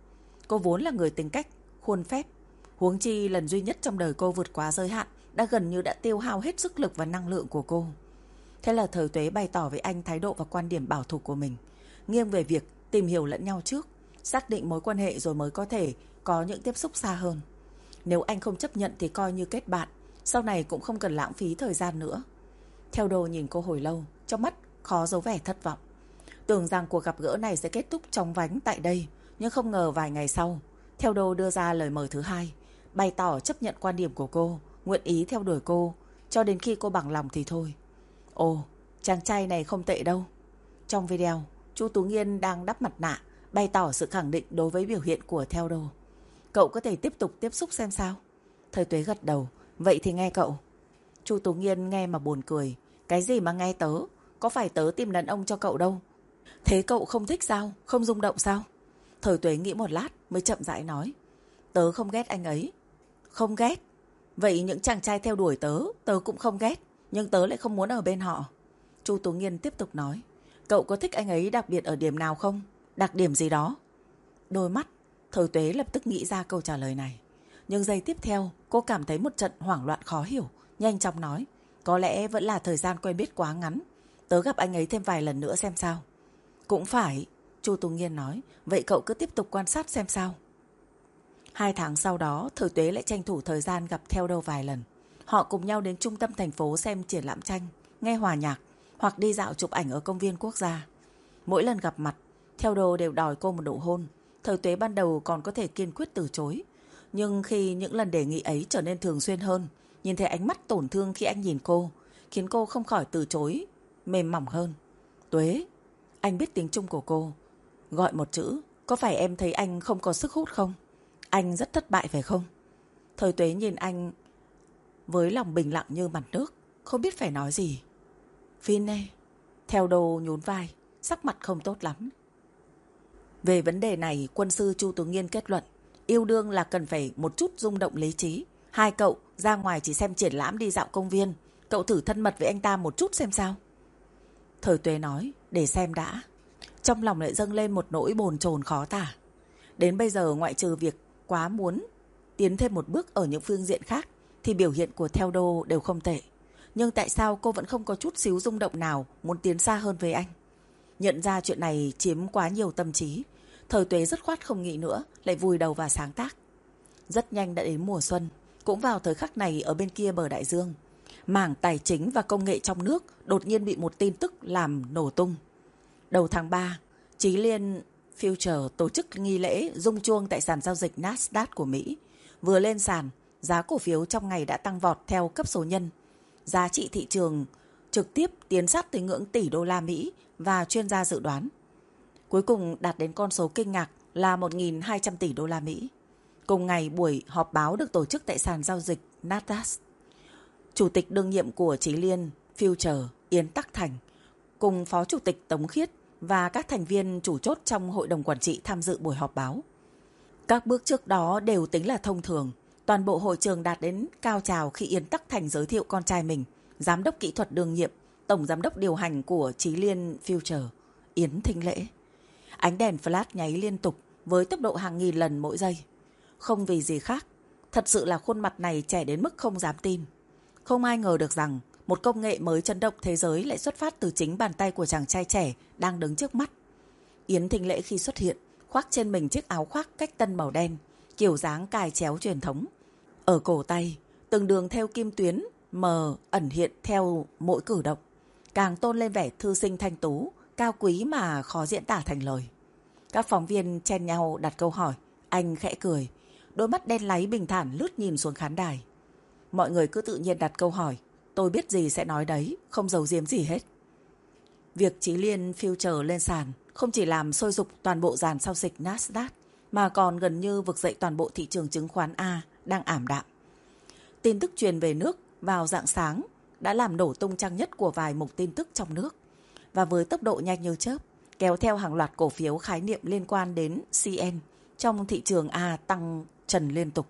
Cô vốn là người tính cách khuôn phép, huống chi lần duy nhất trong đời cô vượt quá giới hạn đã gần như đã tiêu hao hết sức lực và năng lượng của cô. Thế là Thời Tuế bày tỏ với anh thái độ và quan điểm bảo thủ của mình, nghiêng về việc tìm hiểu lẫn nhau trước, xác định mối quan hệ rồi mới có thể có những tiếp xúc xa hơn. Nếu anh không chấp nhận thì coi như kết bạn, sau này cũng không cần lãng phí thời gian nữa. Theo Đồ nhìn cô hồi lâu, trong mắt khó giấu vẻ thất vọng. Tưởng rằng cuộc gặp gỡ này sẽ kết thúc chóng vánh tại đây, nhưng không ngờ vài ngày sau, Theo Đồ đưa ra lời mời thứ hai, bày tỏ chấp nhận quan điểm của cô, nguyện ý theo đuổi cô, cho đến khi cô bằng lòng thì thôi. Ồ, chàng trai này không tệ đâu. Trong video, Chu Tú Nghiên đang đắp mặt nạ, bày tỏ sự khẳng định đối với biểu hiện của Theo Đồ. Cậu có thể tiếp tục tiếp xúc xem sao. Thời Tuế gật đầu, vậy thì nghe cậu. Chu Tú Nghiên nghe mà buồn cười. Cái gì mà nghe tớ, có phải tớ tìm đàn ông cho cậu đâu. Thế cậu không thích sao, không rung động sao? Thời Tuế nghĩ một lát mới chậm rãi nói. Tớ không ghét anh ấy. Không ghét? Vậy những chàng trai theo đuổi tớ cũng không ghét, nhưng tớ lại không muốn ở bên họ. Chu Tú Nghiên tiếp tục nói. Cậu có thích anh ấy đặc biệt ở điểm nào không? Đặc điểm gì đó? Đôi mắt Thời Tuế lập tức nghĩ ra câu trả lời này. Nhưng giây tiếp theo cô cảm thấy một trận hoảng loạn khó hiểu, nhanh chóng nói. Có lẽ vẫn là thời gian quen biết quá ngắn, tớ gặp anh ấy thêm vài lần nữa xem sao. Cũng phải, Chu Tú Nghiên nói. Vậy cậu cứ tiếp tục quan sát xem sao. 2 tháng sau đó, Thời Tuế lại tranh thủ thời gian gặp Theo Đồ vài lần. Họ cùng nhau đến trung tâm thành phố xem triển lãm tranh, nghe hòa nhạc, hoặc đi dạo chụp ảnh ở công viên quốc gia. Mỗi lần gặp mặt, Theo Đồ đều đòi cô một nụ hôn. Thời Tuế ban đầu còn có thể kiên quyết từ chối, nhưng khi những lần đề nghị ấy trở nên thường xuyên hơn, nhìn thấy ánh mắt tổn thương khi anh nhìn cô, khiến cô không khỏi từ chối, mềm mỏng hơn. Tuế, anh biết tiếng Trung của cô. Gọi một chữ, có phải em thấy anh không có sức hút không? Anh rất thất bại phải không? Thời Tuế nhìn anh với lòng bình lặng như mặt nước, không biết phải nói gì. Phin nè. Theo Đồ nhún vai, sắc mặt không tốt lắm. Về vấn đề này, quân sư Chu Tú Nghiên kết luận, yêu đương là cần phải một chút rung động lý trí. Hai cậu ra ngoài chỉ xem triển lãm, đi dạo công viên, cậu thử thân mật với anh ta một chút xem sao. Thời Tuế nói, để xem đã. Trong lòng lại dâng lên một nỗi bồn chồn khó tả. Đến bây giờ ngoại trừ việc quá muốn tiến thêm một bước ở những phương diện khác, thì biểu hiện của Theo Đồ đều không tệ. Nhưng tại sao cô vẫn không có chút xíu rung động nào muốn tiến xa hơn với anh? Nhận ra chuyện này chiếm quá nhiều tâm trí, Thời Tuế dứt khoát không nghĩ nữa, lại vùi đầu vào sáng tác. Rất nhanh đã đến mùa xuân. Cũng vào thời khắc này, ở bên kia bờ đại dương, mảng tài chính và công nghệ trong nước đột nhiên bị một tin tức làm nổ tung. Đầu tháng 3, Chí Liên Future tổ chức nghi lễ rung chuông tại sàn giao dịch Nasdaq của Mỹ. Vừa lên sàn, giá cổ phiếu trong ngày đã tăng vọt theo cấp số nhân. Giá trị thị trường trực tiếp tiến sát tới ngưỡng tỷ đô la Mỹ, và chuyên gia dự đoán cuối cùng đạt đến con số kinh ngạc là 1.200 tỷ đô la Mỹ. Cùng ngày, buổi họp báo được tổ chức tại sàn giao dịch Nasdaq. Chủ tịch đương nhiệm của Chí Liên Future Yến Tắc Thành cùng Phó Chủ tịch Tống Khiết và các thành viên chủ chốt trong hội đồng quản trị tham dự buổi họp báo. Các bước trước đó đều tính là thông thường. Toàn bộ hội trường đạt đến cao trào khi Yến Tắc Thành giới thiệu con trai mình, giám đốc kỹ thuật đương nhiệm, tổng giám đốc điều hành của Chí Liên Future, Yến Thính Lễ. Ánh đèn flash nháy liên tục với tốc độ hàng nghìn lần mỗi giây. Không vì gì khác, thật sự là khuôn mặt này trẻ đến mức không dám tin. Không ai ngờ được rằng một công nghệ mới chấn động thế giới lại xuất phát từ chính bàn tay của chàng trai trẻ đang đứng trước mắt. Yến Thính Lễ khi xuất hiện, khoác trên mình chiếc áo khoác cách tân màu đen, kiểu dáng cài chéo truyền thống. Ở cổ tay, từng đường theo kim tuyến mờ ẩn hiện theo mỗi cử động, càng tôn lên vẻ thư sinh thanh tú, cao quý mà khó diễn tả thành lời. Các phóng viên chen nhau đặt câu hỏi, anh khẽ cười, đôi mắt đen láy bình thản lướt nhìn xuống khán đài. Mọi người cứ tự nhiên đặt câu hỏi, tôi biết gì sẽ nói đấy, không giấu giếm gì hết. Việc Chí Liên Future lên sàn không chỉ làm sôi sục toàn bộ dàn giao dịch Nasdaq, mà còn gần như vực dậy toàn bộ thị trường chứng khoán A đang ảm đạm. Tin tức truyền về nước vào rạng sáng đã làm nổ tung trang nhất của vài mục tin tức trong nước, và với tốc độ nhanh như chớp, kéo theo hàng loạt cổ phiếu khái niệm liên quan đến CN trong thị trường A tăng trần liên tục.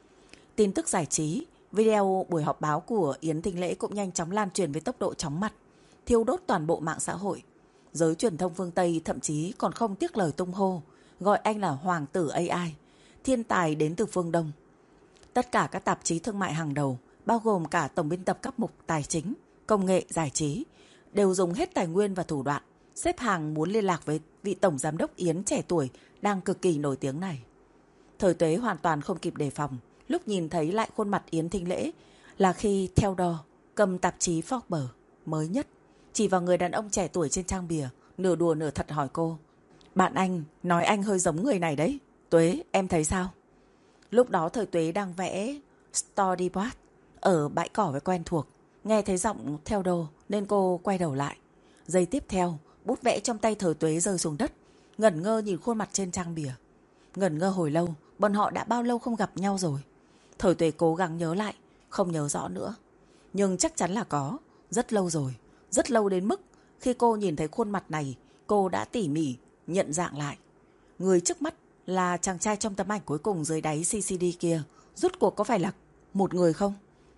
Tin tức giải trí, video buổi họp báo của Yến Thính Lễ cũng nhanh chóng lan truyền với tốc độ chóng mặt, thiêu đốt toàn bộ mạng xã hội. Giới truyền thông phương Tây thậm chí còn không tiếc lời tung hô, gọi anh là hoàng tử AI, thiên tài đến từ phương Đông. Tất cả các tạp chí thương mại hàng đầu, bao gồm cả tổng biên tập các mục tài chính, công nghệ, giải trí, đều dùng hết tài nguyên và thủ đoạn, xếp hàng muốn liên lạc với vị tổng giám đốc Yến trẻ tuổi đang cực kỳ nổi tiếng này. Thời Tuế hoàn toàn không kịp đề phòng, lúc nhìn thấy lại khuôn mặt Yến Thinh Lễ là khi Theodore cầm tạp chí Forbes mới nhất, chỉ vào người đàn ông trẻ tuổi trên trang bìa, nửa đùa nửa thật hỏi cô: "Bạn anh nói anh hơi giống người này đấy. Tuế, em thấy sao?" Lúc đó Thời Tuế đang vẽ storyboard ở bãi cỏ với quen thuộc. Nghe thấy giọng Theodore nên cô quay đầu lại. Giây tiếp theo, bút vẽ trong tay Thời Tuế rơi xuống đất, ngẩn ngơ nhìn khuôn mặt trên trang bìa. Ngẩn ngơ hồi lâu, bọn họ đã bao lâu không gặp nhau rồi? Thời Tuế cố gắng nhớ lại, không nhớ rõ nữa. Nhưng chắc chắn là có, rất lâu rồi. Rất lâu đến mức khi cô nhìn thấy khuôn mặt này, cô đã tỉ mỉ nhận dạng lại. Người trước mắt là chàng trai trong tấm ảnh cuối cùng dưới đáy CCD kia. Rốt cuộc có phải là một người không?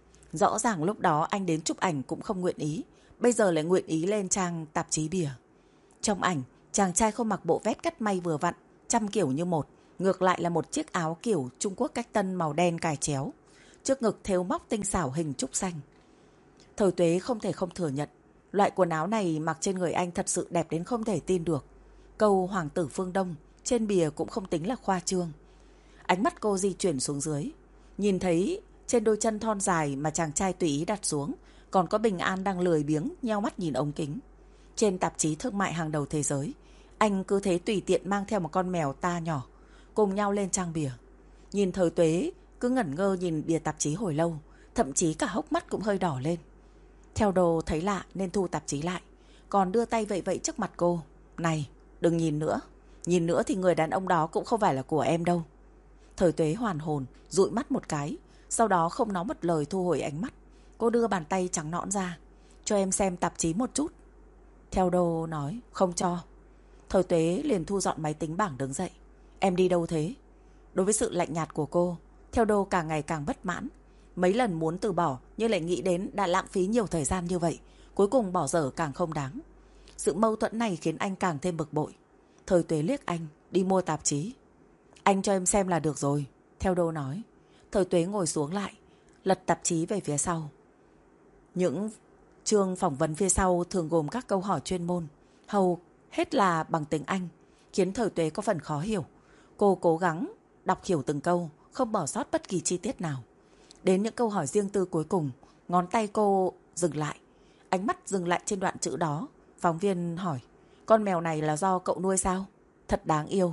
Rõ ràng lúc đó anh đến chụp ảnh cũng không nguyện ý, bây giờ lại nguyện ý lên trang tạp chí bìa. Trong ảnh, chàng trai không mặc bộ vest cắt may vừa vặn, trăm kiểu như một, ngược lại là một chiếc áo kiểu Trung Quốc cách tân màu đen cài chéo, trước ngực thêu móc tinh xảo hình trúc xanh. Thời Tuế không thể không thừa nhận, loại quần áo này mặc trên người anh thật sự đẹp đến không thể tin được. Câu Hoàng tử phương Đông trên bìa cũng không tính là khoa trương. Ánh mắt cô di chuyển xuống dưới, nhìn thấy trên đôi chân thon dài mà chàng trai tùy ý đặt xuống, còn có Bình An đang lười biếng nheo mắt nhìn ống kính. Trên tạp chí thương mại hàng đầu thế giới, anh cứ thế tùy tiện mang theo một con mèo ta nhỏ, cùng nhau lên trang bìa. Nhìn Thời Tuế cứ ngẩn ngơ nhìn bìa tạp chí hồi lâu, thậm chí cả hốc mắt cũng hơi đỏ lên. Theo đồ thấy lạ nên thu tạp chí lại, còn đưa tay vậy vậy trước mặt cô: "Này, đừng nhìn nữa. Nhìn nữa thì người đàn ông đó cũng không phải là của em đâu." Thời Tuế hoàn hồn, dụi mắt một cái, sau đó không nói một lời thu hồi ánh mắt. Cô đưa bàn tay trắng nõn ra: "Cho em xem tạp chí một chút." Theo đồ nói: "Không cho." Thời Tuế liền thu dọn máy tính bảng đứng dậy: "Em đi đâu thế?" Đối với sự lạnh nhạt của cô, Theo đồ càng ngày càng bất mãn. Mấy lần muốn từ bỏ nhưng lại nghĩ đến đã lãng phí nhiều thời gian như vậy, cuối cùng bỏ dở càng không đáng. Sự mâu thuẫn này khiến anh càng thêm bực bội. Thời Tuế liếc anh: "Đi mua tạp chí." "Anh cho em xem là được rồi." Theo đồ nói. Thời Tuế ngồi xuống lại, lật tạp chí về phía sau. Những chương phỏng vấn phía sau thường gồm các câu hỏi chuyên môn, hầu hết là bằng tiếng Anh, khiến Thời Tuế có phần khó hiểu. Cô cố gắng đọc hiểu từng câu, không bỏ sót bất kỳ chi tiết nào. Đến những câu hỏi riêng tư cuối cùng, ngón tay cô dừng lại, ánh mắt dừng lại trên đoạn chữ đó. Phóng viên hỏi: "Con mèo này là do cậu nuôi sao?" "Thật đáng yêu."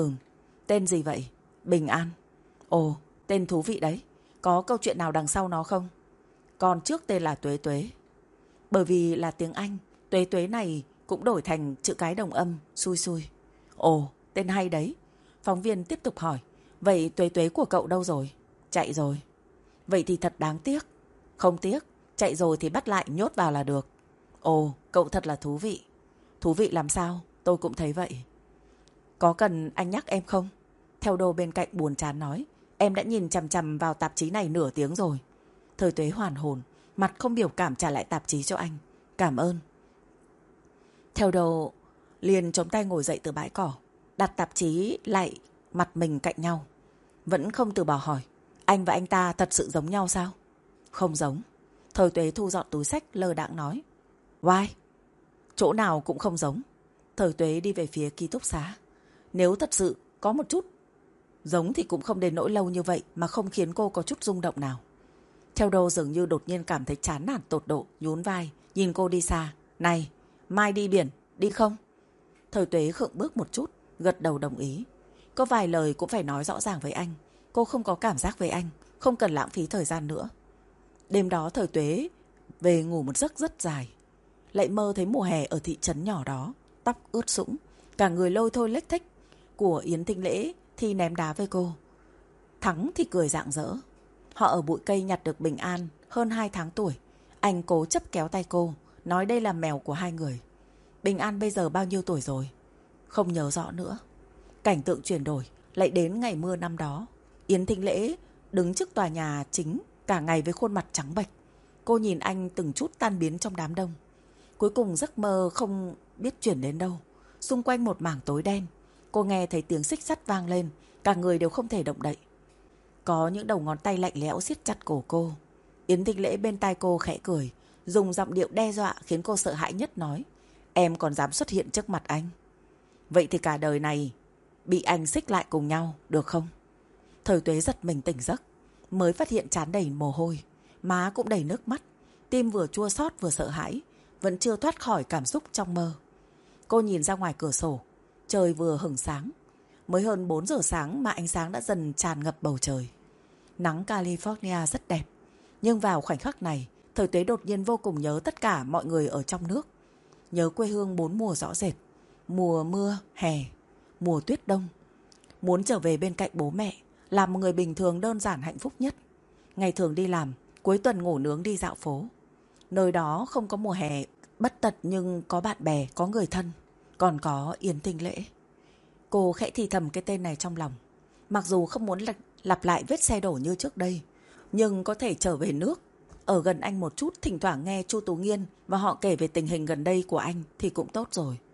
"Tên gì vậy?" "Bình An." "Ồ, tên thú vị đấy. Có câu chuyện nào đằng sau nó không?" "Con trước tên là Tuế Tuế." Bởi vì là tiếng Anh, Tuế Tuế này cũng đổi thành chữ cái đồng âm, xui xui. "Ồ, tên hay đấy." Phóng viên tiếp tục hỏi: "Vậy Tuế Tuế của cậu đâu rồi?" "Chạy rồi." "Vậy thì thật đáng tiếc." "Không tiếc, chạy rồi thì bắt lại nhốt vào là được." "Ồ, cậu thật là thú vị." "Thú vị làm sao? Tôi cũng thấy vậy." "Có cần anh nhắc em không?" Theo đồ bên cạnh buồn chán nói: "Em đã nhìn chằm chằm vào tạp chí này nửa tiếng rồi." Thời Tuế hoàn hồn, mặt không biểu cảm trả lại tạp chí cho anh: "Cảm ơn." Theo đồ liền chống tay ngồi dậy từ bãi cỏ, đặt tạp chí lại mặt mình cạnh nhau. Vẫn không từ bỏ hỏi: "Anh và anh ta thật sự giống nhau sao?" "Không giống." Thời Tuế thu dọn túi xách lơ đãng nói. "Why?" "Chỗ nào cũng không giống." Thời Tuế đi về phía ký túc xá. Nếu thật sự có một chút giống thì cũng không đến nỗi lâu như vậy mà không khiến cô có chút rung động nào. Theo đồ dường như đột nhiên cảm thấy chán nản tột độ, nhún vai, nhìn cô đi xa. "Này, mai đi biển, đi không?" Thời Tuế khựng bước một chút, gật đầu đồng ý. Có vài lời cũng phải nói rõ ràng với anh. Cô không có cảm giác với anh, không cần lãng phí thời gian nữa. Đêm đó Thời Tuế về ngủ một giấc rất dài. Lại mơ thấy mùa hè ở thị trấn nhỏ đó, tóc ướt sũng, cả người lôi thôi lếch thếch. Của Yến Thinh Lễ thì ném đá với cô, Thắng thì cười rạng rỡ. Họ ở bụi cây nhặt được Bình An hơn 2 tháng tuổi. Anh cố chấp kéo tay cô, nói đây là mèo của hai người. Bình An bây giờ bao nhiêu tuổi rồi? Không nhớ rõ nữa. Cảnh tượng chuyển đổi, lại đến ngày mưa năm đó. Yến Thinh Lễ đứng trước tòa nhà chính cả ngày với khuôn mặt trắng bệch. Cô nhìn anh từng chút tan biến trong đám đông. Cuối cùng giấc mơ không biết chuyển đến đâu. Xung quanh một mảng tối đen. Cô nghe thấy tiếng xích sắt vang lên, Cả người đều không thể động đậy. Có những đầu ngón tay lạnh lẽo siết chặt cổ cô. Yến Thịnh Lễ bên tai cô khẽ cười, dùng giọng điệu đe dọa khiến cô sợ hãi nhất nói: em còn dám xuất hiện trước mặt anh? Vậy thì cả đời này bị anh xích lại cùng nhau, được không? Thời Tuế giật mình tỉnh giấc, mới phát hiện trán đầy mồ hôi, má cũng đầy nước mắt, tim vừa chua xót vừa sợ hãi, vẫn chưa thoát khỏi cảm xúc trong mơ. Cô nhìn ra ngoài cửa sổ, trời vừa hửng sáng. Mới hơn 4 giờ sáng mà ánh sáng đã dần tràn ngập bầu trời. Nắng California rất đẹp, nhưng vào khoảnh khắc này, Thời Tuế đột nhiên vô cùng nhớ tất cả mọi người ở trong nước. Nhớ quê hương 4 mùa rõ rệt: mùa mưa, hè, mùa tuyết đông. Muốn trở về bên cạnh bố mẹ, làm một người bình thường đơn giản hạnh phúc nhất. Ngày thường đi làm, cuối tuần ngủ nướng đi dạo phố. Nơi đó không có mùa hè bất tật nhưng có bạn bè, có người thân, còn có Yến Thịnh Lễ. Cô khẽ thì thầm cái tên này trong lòng. Mặc dù không muốn lặp lại vết xe đổ như trước đây, nhưng có thể trở về nước, ở gần anh một chút, thỉnh thoảng nghe Chu Tú Nghiên và họ kể về tình hình gần đây của anh thì cũng tốt rồi.